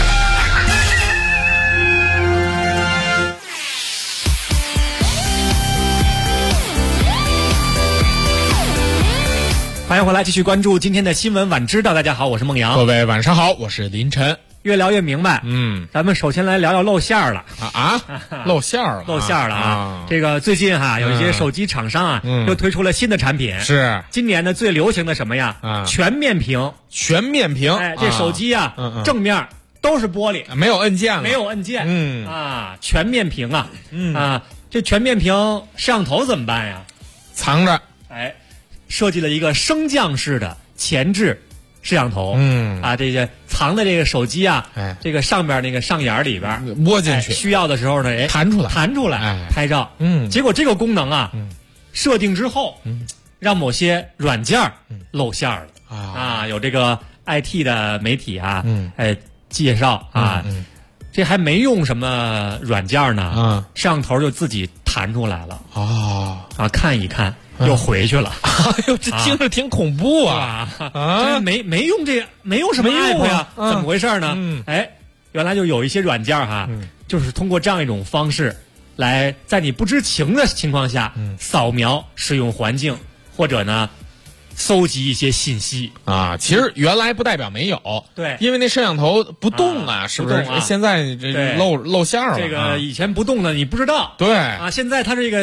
欢迎回来，继续关注今天的新闻晚知道。大家好，我是孟阳。 各位晚上好，我是林晨。 越聊越明白。咱们首先来聊聊露馅儿了露馅儿了啊！这个最近有一些手机厂商啊，又推出了新的产品。 是今年的最流行的什么呀？全面屏。这手机啊，正面都是玻璃， 没有按键了， 没有按键。全面屏啊，这全面屏摄像头怎么办呀？ 藏着。 设计了一个升降式的前置摄像头，这个藏在这个手机这个上边那个上沿里边窝进去， 需要的时候呢，弹出来拍照。结果这个功能设定之后，让某些软件露馅了有这个 IT 的媒体介绍这还没用什么软件呢，摄像头就自己弹出来了看一看。又回去了， 这听着挺恐怖这没用没用什么 app 呀？怎么回事呢？原来就有一些软件就是通过这样一种方式，来在你不知情的情况下，扫描使用环境，或者呢，搜集一些信息其实原来不代表没有， 对， 因为那摄像头不动是不是？现在这露馅了， 这个以前不动的你不知道， 对现在它这个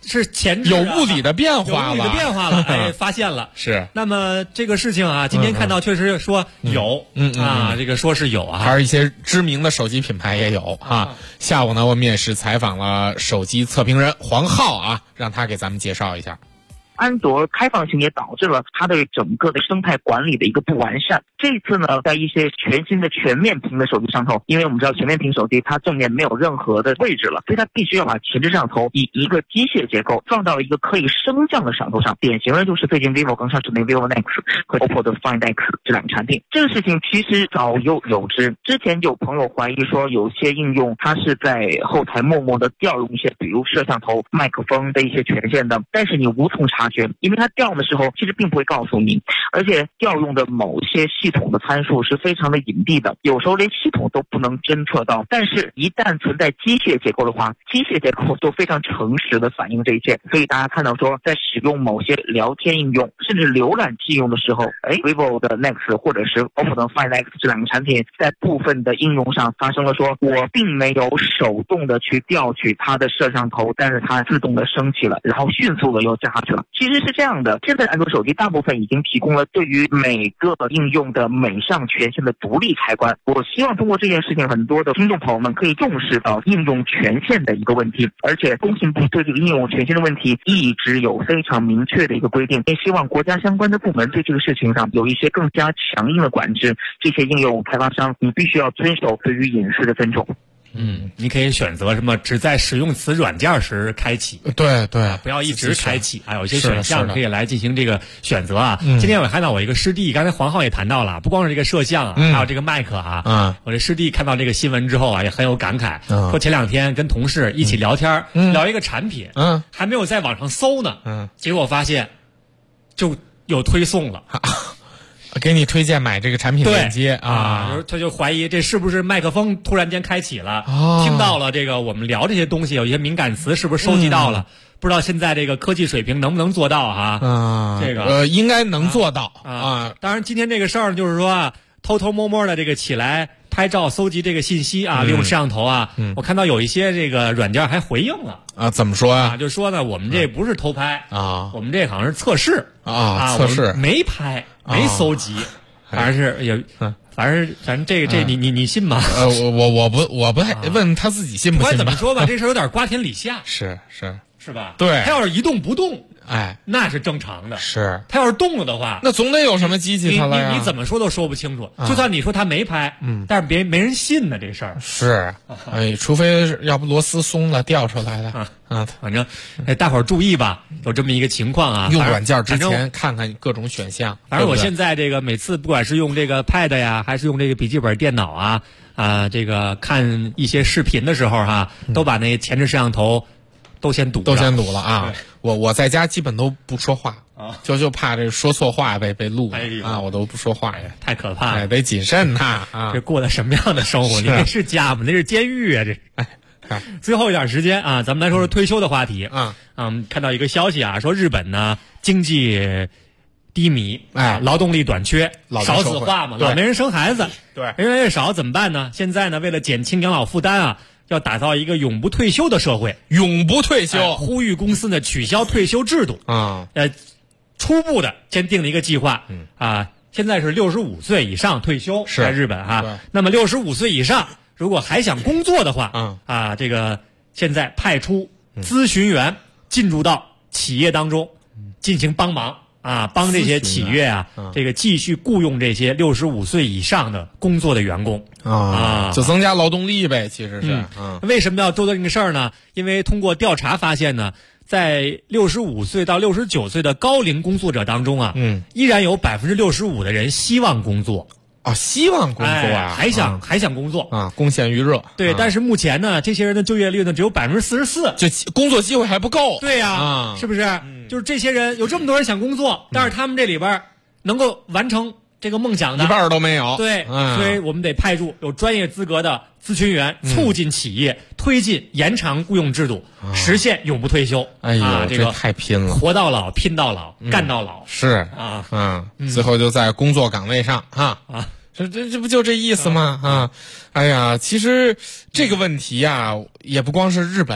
是前置有物理的变化了， 有物理的变化了，哎，发现了。 是。 那么这个事情啊，今天看到确实说有，这个说是有啊， 还是一些知名的手机品牌也有啊。下午呢，我们也是采访了手机测评人黄浩啊，让他给咱们介绍一下。 安卓开放性也导致了它的整个的生态管理的一个不完善。这一次呢，在一些全新的全面屏的手机上头，因为我们知道全面屏手机它正面没有任何的位置了，所以它必须要把前置摄像头以一个机械结构放到一个可以升降的摄像头上。典型的就是最近 vivo 刚上市的 vivo Nex 和 OPPO 的 Find X 这两个产品。这个事情其实早有之，之前有朋友怀疑说有些应用它是在后台默默的调用一些比如摄像头、麦克风的一些权限的，但是你无从察觉，因为它调用的时候其实并不会告诉你，而且调用的某些系统的参数是非常的隐蔽的，有时候连系统都不能侦测到。但是一旦存在机械结构的话，机械结构都非常诚实的反映这一切。所以大家看到说，在使用某些聊天应用甚至浏览器应用的时候，vivo 的 Nex 或者是 OPPO 的 Find X 这两个产品在部分的应用上发生了说，我并没有手动的去调取它的摄像头，但是它自动的升起了，然后迅速的又降下去了。其实是这样的，现在安卓手机大部分已经提供了对于每个应用的每项权限的独立开关。我希望通过这件事情，很多的听众朋友们可以重视到应用权限的一个问题，而且工信部对这个应用权限的问题一直有非常明确的一个规定，也希望国家相关的部门对这个事情上有一些更加强硬的管制。这些应用开发商你必须要遵守对于隐私的尊重。 你可以选择什么只在使用此软件时开启， 对， 不要一直开启，还有一些选项可以来进行这个选择啊。今天我看到我一个师弟，刚才黄浩也谈到了，不光是这个摄像还有这个麦克我这师弟看到这个新闻之后啊，也很有感慨，说前两天跟同事一起聊天，聊一个产品，还没有在网上搜呢，结果发现就有推送了。 给你推荐买这个产品链接啊，他就怀疑这是不是麦克风突然间开启了，听到了这个我们聊这些东西，有一些敏感词是不是收集到了？不知道现在这个科技水平能不能做到这个应该能做到当然，今天这个事儿就是说偷偷摸摸的这个起来拍照搜集这个信息利用摄像头我看到有一些这个软件还回应了怎么说呀？ 就说呢，我们这不是偷拍我们这好像是测试测试没拍。没搜集，反正是也，反正这你信吗？ 我不太问他自己信不信吧。 不管怎么说吧，这事有点瓜田李下。 是吧？ 对， 他要是一动不动，那是正常的。 是， 他要是动了的话， 那总得有什么激起他了呀。 你怎么说都说不清楚。就算你说他没拍，但是没人信呢，这事儿。 是，除非要不螺丝松了掉出来的反正大伙儿注意吧，有这么一个情况用软件之前看看各种选项。 反正我现在这个每次不管是用这个 Pad 呀，还是用这个笔记本电脑这个看一些视频的时候都把那前置摄像头都先堵了我在家基本都不说话就怕这说错话被录我都不说话太可怕了， 得谨慎这过的什么样的生活？你那是家吗？那是监狱啊！这最后一点时间咱们来说说退休的话题看到一个消息说日本呢经济低迷劳动力短缺，少子化嘛，老没人生孩子， 对， 人越来越少怎么办呢？现在呢，为了减轻养老负担要打造一个永不退休的社会， 永不退休， 呼吁公司呢取消退休制度初步的先定了一个计划现在是65岁以上退休，在日本那么65岁以上如果还想工作的话这个现在派出咨询员进入到企业当中进行帮忙帮这些企业这个继续雇佣这些65岁以上的工作的员工就增加劳动力呗，其实是为什么要做这个事儿呢？因为通过调查发现呢，在65岁到69岁的高龄工作者当中依然有65%的人希望工作希望工作还想工作贡献余热。 对，但是目前呢，这些人的就业率呢只有44%， 就工作机会还不够。 对是不是？就是这些人有这么多人想工作，但是他们这里边能够完成这个梦想的一半都没有。 对，所以我们得派驻有专业资格的咨询员，促进企业推进延长雇佣制度，实现永不退休。这个太拼了， 活到老，拼到老，干到老。 是最后就在工作岗位上这不就这意思吗？其实这个问题也不光是日本，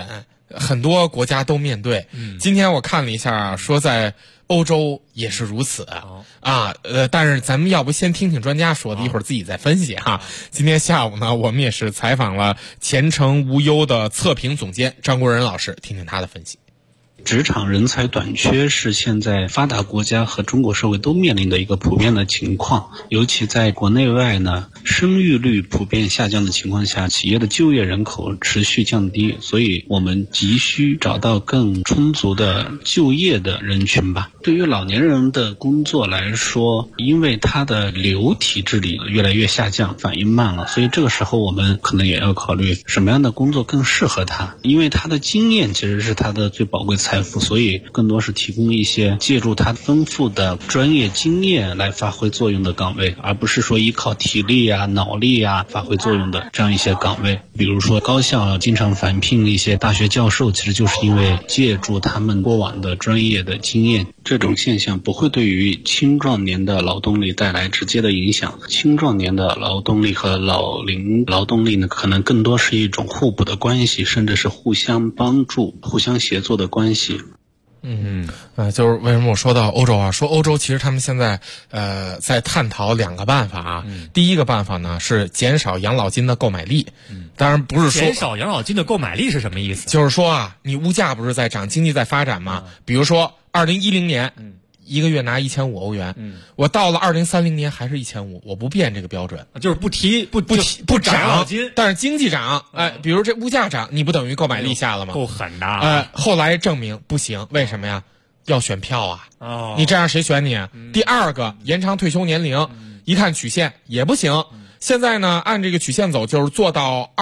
很多国家都面对。今天我看了一下，说在欧洲也是如此但是咱们要不先听听专家说的，一会儿自己再分析哈。今天下午呢，我们也是采访了前程无忧的测评总监张国仁老师，听听他的分析。 职场人才短缺是现在发达国家和中国社会都面临的一个普遍的情况，尤其在国内外呢，生育率普遍下降的情况下，企业的就业人口持续降低，所以我们急需找到更充足的就业的人群吧。对于老年人的工作来说，因为他的流体智力越来越下降，反应慢了，所以这个时候我们可能也要考虑什么样的工作更适合他，因为他的经验其实是他的最宝贵财富，所以更多是提供一些借助他丰富的专业经验来发挥作用的岗位，而不是说依靠体力啊、脑力啊发挥作用的这样一些岗位。比如说高校经常返聘一些大学教授，其实就是因为借助他们过往的专业的经验。这种现象不会对于青壮年的劳动力带来直接的影响，青壮年的劳动力和老龄劳动力呢，可能更多是一种互补的关系，甚至是互相帮助、互相协作的关系。 就是为什么我说到欧洲啊？说欧洲其实他们现在在探讨2个办法啊。第一个办法呢是减少养老金的购买力。当然不是说减少养老金的购买力是什么意思？ 就是说啊，你物价不是在涨，经济在发展吗？比如说2010年。一个月拿1500欧元，我到了2030年还是1500，我不变这个标准， 就是不涨，但是经济涨，比如这物价涨，你不等于购买力下了吗？ 够狠的。 后来证明不行，为什么呀？要选票啊！你这样谁选你啊？第二个，延长退休年龄，一看曲线也不行。现在呢，按这个曲线走，就是做到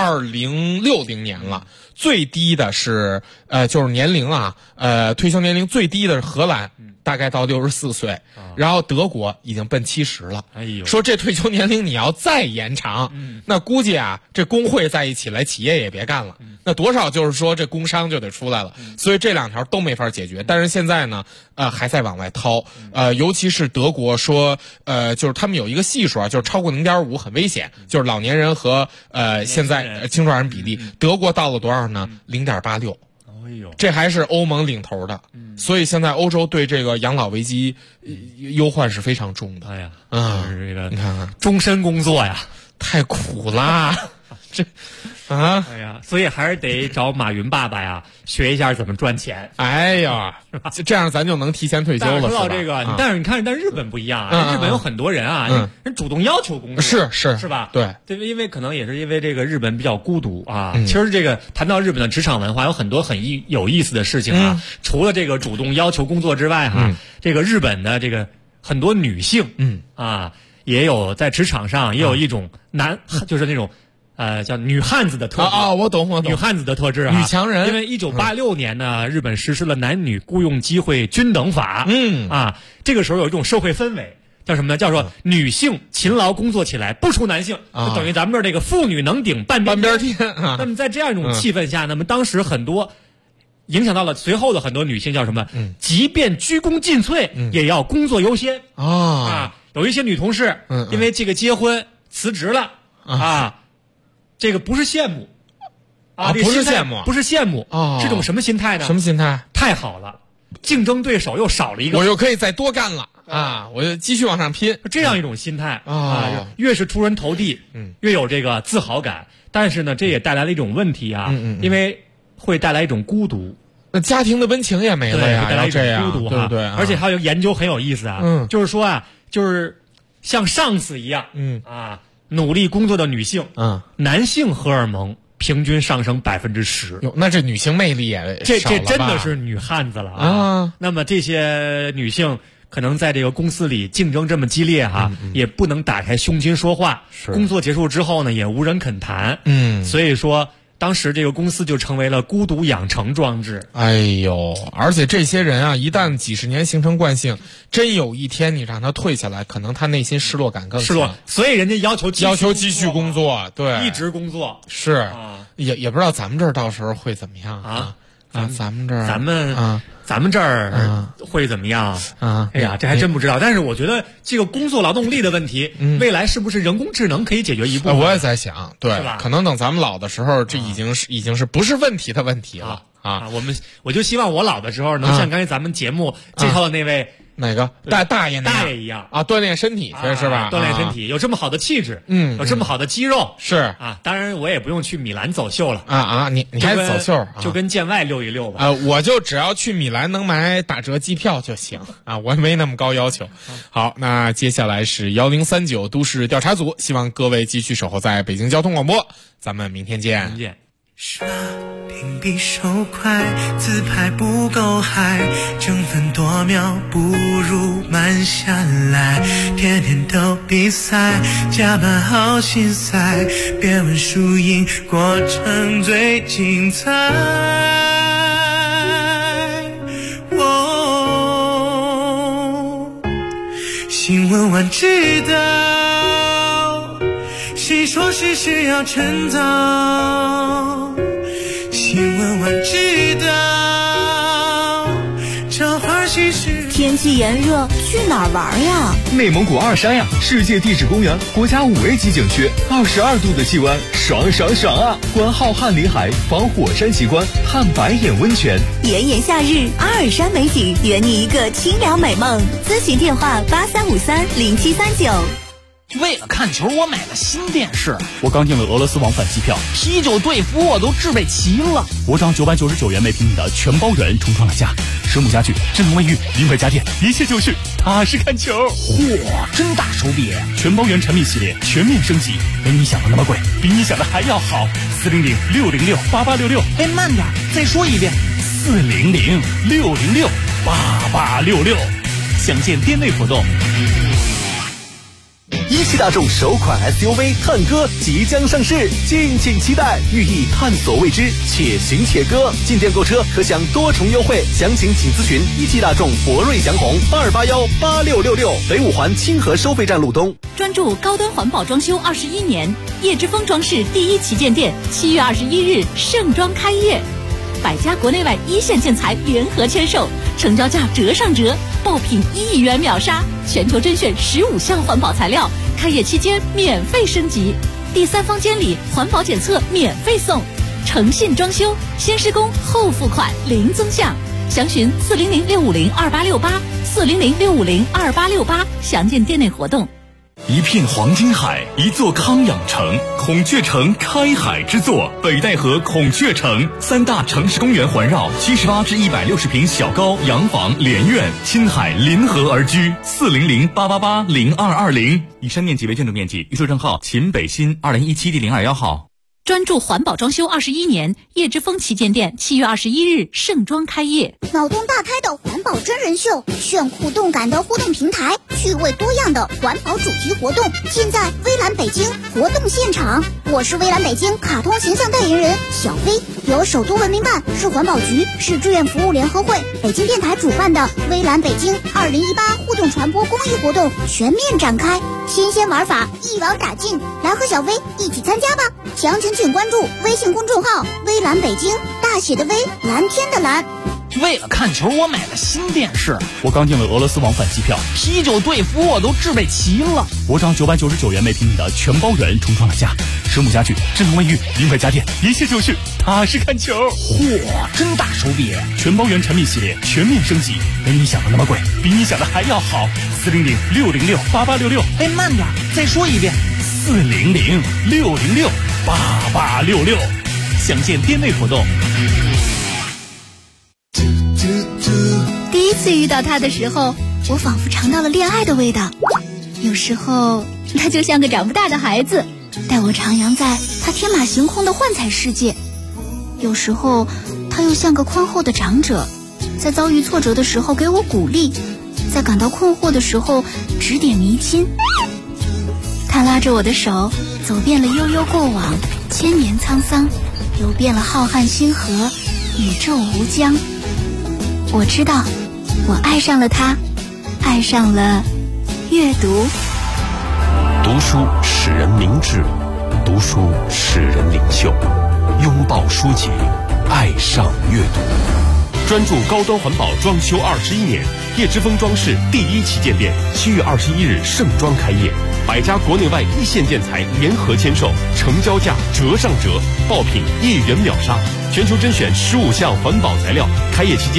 2060年了。最低的是就是年龄退休年龄最低的是荷兰。大概到64岁，然后德国已经奔70了。说这退休年龄你要再延长，那估计这工会在一起来，企业也别干了。那多少就是说这工伤就得出来了。所以这2条都没法解决。但是现在呢，还在往外掏。尤其是德国说，就是他们有一个系数就是超过0.5很危险，就是老年人和现在青壮人比例，德国到了多少呢？0.86。这还是欧盟领头的，所以现在欧洲对这个养老危机忧患是非常重的。 就是这个你看看终身工作呀， 太苦啦。这所以还是得找马云爸爸呀，学一下怎么赚钱。 这样咱就能提前退休了。 说到这个，但是你看，但日本不一样啊，日本有很多人人主动要求工作，是吧？ 对， 因为可能也是因为这个日本比较孤独啊。其实这个谈到日本的职场文化，有很多很有意思的事情啊。除了这个主动要求工作之外这个日本的这个很多女性也有在职场上也有一种就是那种。叫女汉子的特质我懂女汉子的特质女强人。 因为1986年呢，日本实施了男女雇佣机会均等法。这个时候有一种社会氛围，叫什么呢？叫做女性勤劳工作起来不输男性，就等于咱们这儿这个妇女能顶半边天。那么在这样一种气氛下，那么当时很多影响到了随后的很多女性，叫什么？即便鞠躬尽瘁，也要工作优先有一些女同事因为这个结婚辞职了这个不是羡慕不是羡慕， 不是羡慕是种什么心态呢？ 什么心态？ 太好了，竞争对手又少了一个， 我又可以再多干了我就继续往上拼， 这样一种心态越是出人头地越有这个自豪感。但是呢，这也带来了一种问题因为会带来一种孤独， 那家庭的温情也没了呀， 带来一种孤独对不对？ 而且还有研究很有意思就是说就是像上司一样努力工作的女性男性荷尔蒙平均上升10%。 那这女性魅力也这真的是女汉子了那么这些女性可能在这个公司里竞争这么激烈也不能打开胸襟说话，工作结束之后呢也无人肯谈所以说当时这个公司就成为了孤独养成装置。 而且这些人一旦几十年形成惯性，真有一天你让他退下来，可能他内心失落感更强。 所以人家要求继续工作，对， 一直工作也不知道咱们这儿到时候会怎么样咱们这儿咱们这儿会怎么样这还真不知道。但是我觉得这个工作劳动力的问题未来是不是人工智能可以解决一部分？ 我也在想，对，可能等咱们老的时候，这已经是不是问题的问题了。 啊。 我就希望我老的时候能像刚才咱们节目介绍的那位。 哪个大爷一样啊？锻炼身体是吧？ 锻炼身体，有这么好的气质，有这么好的肌肉， 是啊。当然，我也不用去米兰走秀了你还走秀， 就跟建外溜一溜吧。 我就只要去米兰能买打折机票就行啊，我没那么高要求。好，那接下来是1039都市调查组，希望各位继续守候在北京交通广播，咱们明天见。 刷屏比手快，自拍不够嗨，争分夺秒不如慢下来，天天都比赛，加班好心塞，别问输赢，过程最精彩。新闻晚知道，谁说事实要趁早，新闻晚知道，找花心事。 天气炎热，去哪儿玩呀？ 内蒙古二山呀，世界地质公园国家5A 级景区，22度的气温，爽爽爽啊！观浩瀚林海，访火山奇观，探白眼温泉。 炎炎夏日，阿尔山美景，圆你一个清凉美梦。咨询电话83530739。 为了看球，我买了新电视。我刚订了俄罗斯往返机票，啤酒队服我都置备齐了。我涨999元每平米的全包圆重创了家，实木家具、智能卫浴、名牌家电，一切就绪，踏实看球。嚯，真大手笔！全包圆产品系列全面升级，没你想的那么贵，比你想的还要好。400-606-8866。哎，慢点，再说一遍。400-606-8866。详见店内活动。 一汽大众首款 SUV 探歌即将上市，敬请期待，寓意探索未知，且行且歌。进店购车可享多重优惠，详情请咨询一汽大众博瑞祥宏2818666，北五环清河收费站路东。 专注高端环保装修21年，叶之峰装饰第一旗舰店7月21日盛装开业，百家国内外一线建材联合签售，成交价折上折，爆品1亿元秒杀，全球甄选15项环保材料，开业期间免费升级，第3方监理环保检测免费送，诚信装修，先施工后付款零增项，详询400-650-2868，400-650-2868，详见店内活动。 一片黄金海，一座康养城，孔雀城开海之作，北戴河孔雀城，3大城市公园环绕，78至160平小高洋房连院，亲海临河而居。400-888-0220。以上面积为建筑面积，预售证号秦北新2017第021号。 专注环保装修21年，叶之峰旗舰店7月21日盛装开业。 脑洞大开的环保真人秀，炫酷动感的互动平台，趣味多样的环保主题活动，尽在微蓝北京活动现场。我是微蓝北京卡通形象代言人小飞，由首都文明办、市环保局、市志愿服务联合会、北京电台主办的微蓝北京2018互动传播公益活动全面展开，新鲜玩法一网打尽，来和小飞一起参加吧！详情请关注微信公众号微蓝北京，大写的微，蓝天的蓝。 为了看球，我买了新电视。我刚订了俄罗斯往返机票，啤酒队服我都置备齐了。我涨999元每平米的全包圆重创了家，实木家具、智能卫浴、名牌家电，一切就绪，踏实看球。嚯，真大手笔！全包圆产品系列全面升级，没你想的那么贵，比你想的还要好。400-606-8866。哎，慢点，再说一遍。400-606-8866。详见店内活动。 第一次遇到他的时候，我仿佛尝到了恋爱的味道。有时候他就像个长不大的孩子，带我徜徉在他天马行空的幻彩世界。有时候他又像个宽厚的长者，在遭遇挫折的时候给我鼓励，在感到困惑的时候指点迷津。他拉着我的手，走遍了悠悠过往，千年沧桑，游遍了浩瀚星河，宇宙无疆。我知道，我爱上了他，爱上了阅读。 读书使人明智，读书使人领袖。拥抱书籍，爱上阅读。 专注高端环保装修21年，叶之峰装饰第一旗舰店7月21日盛装开业。 ，100家国内外一线建材联合签售，成交价折上折，爆品1元秒杀，全球甄选15项环保材料，开业期间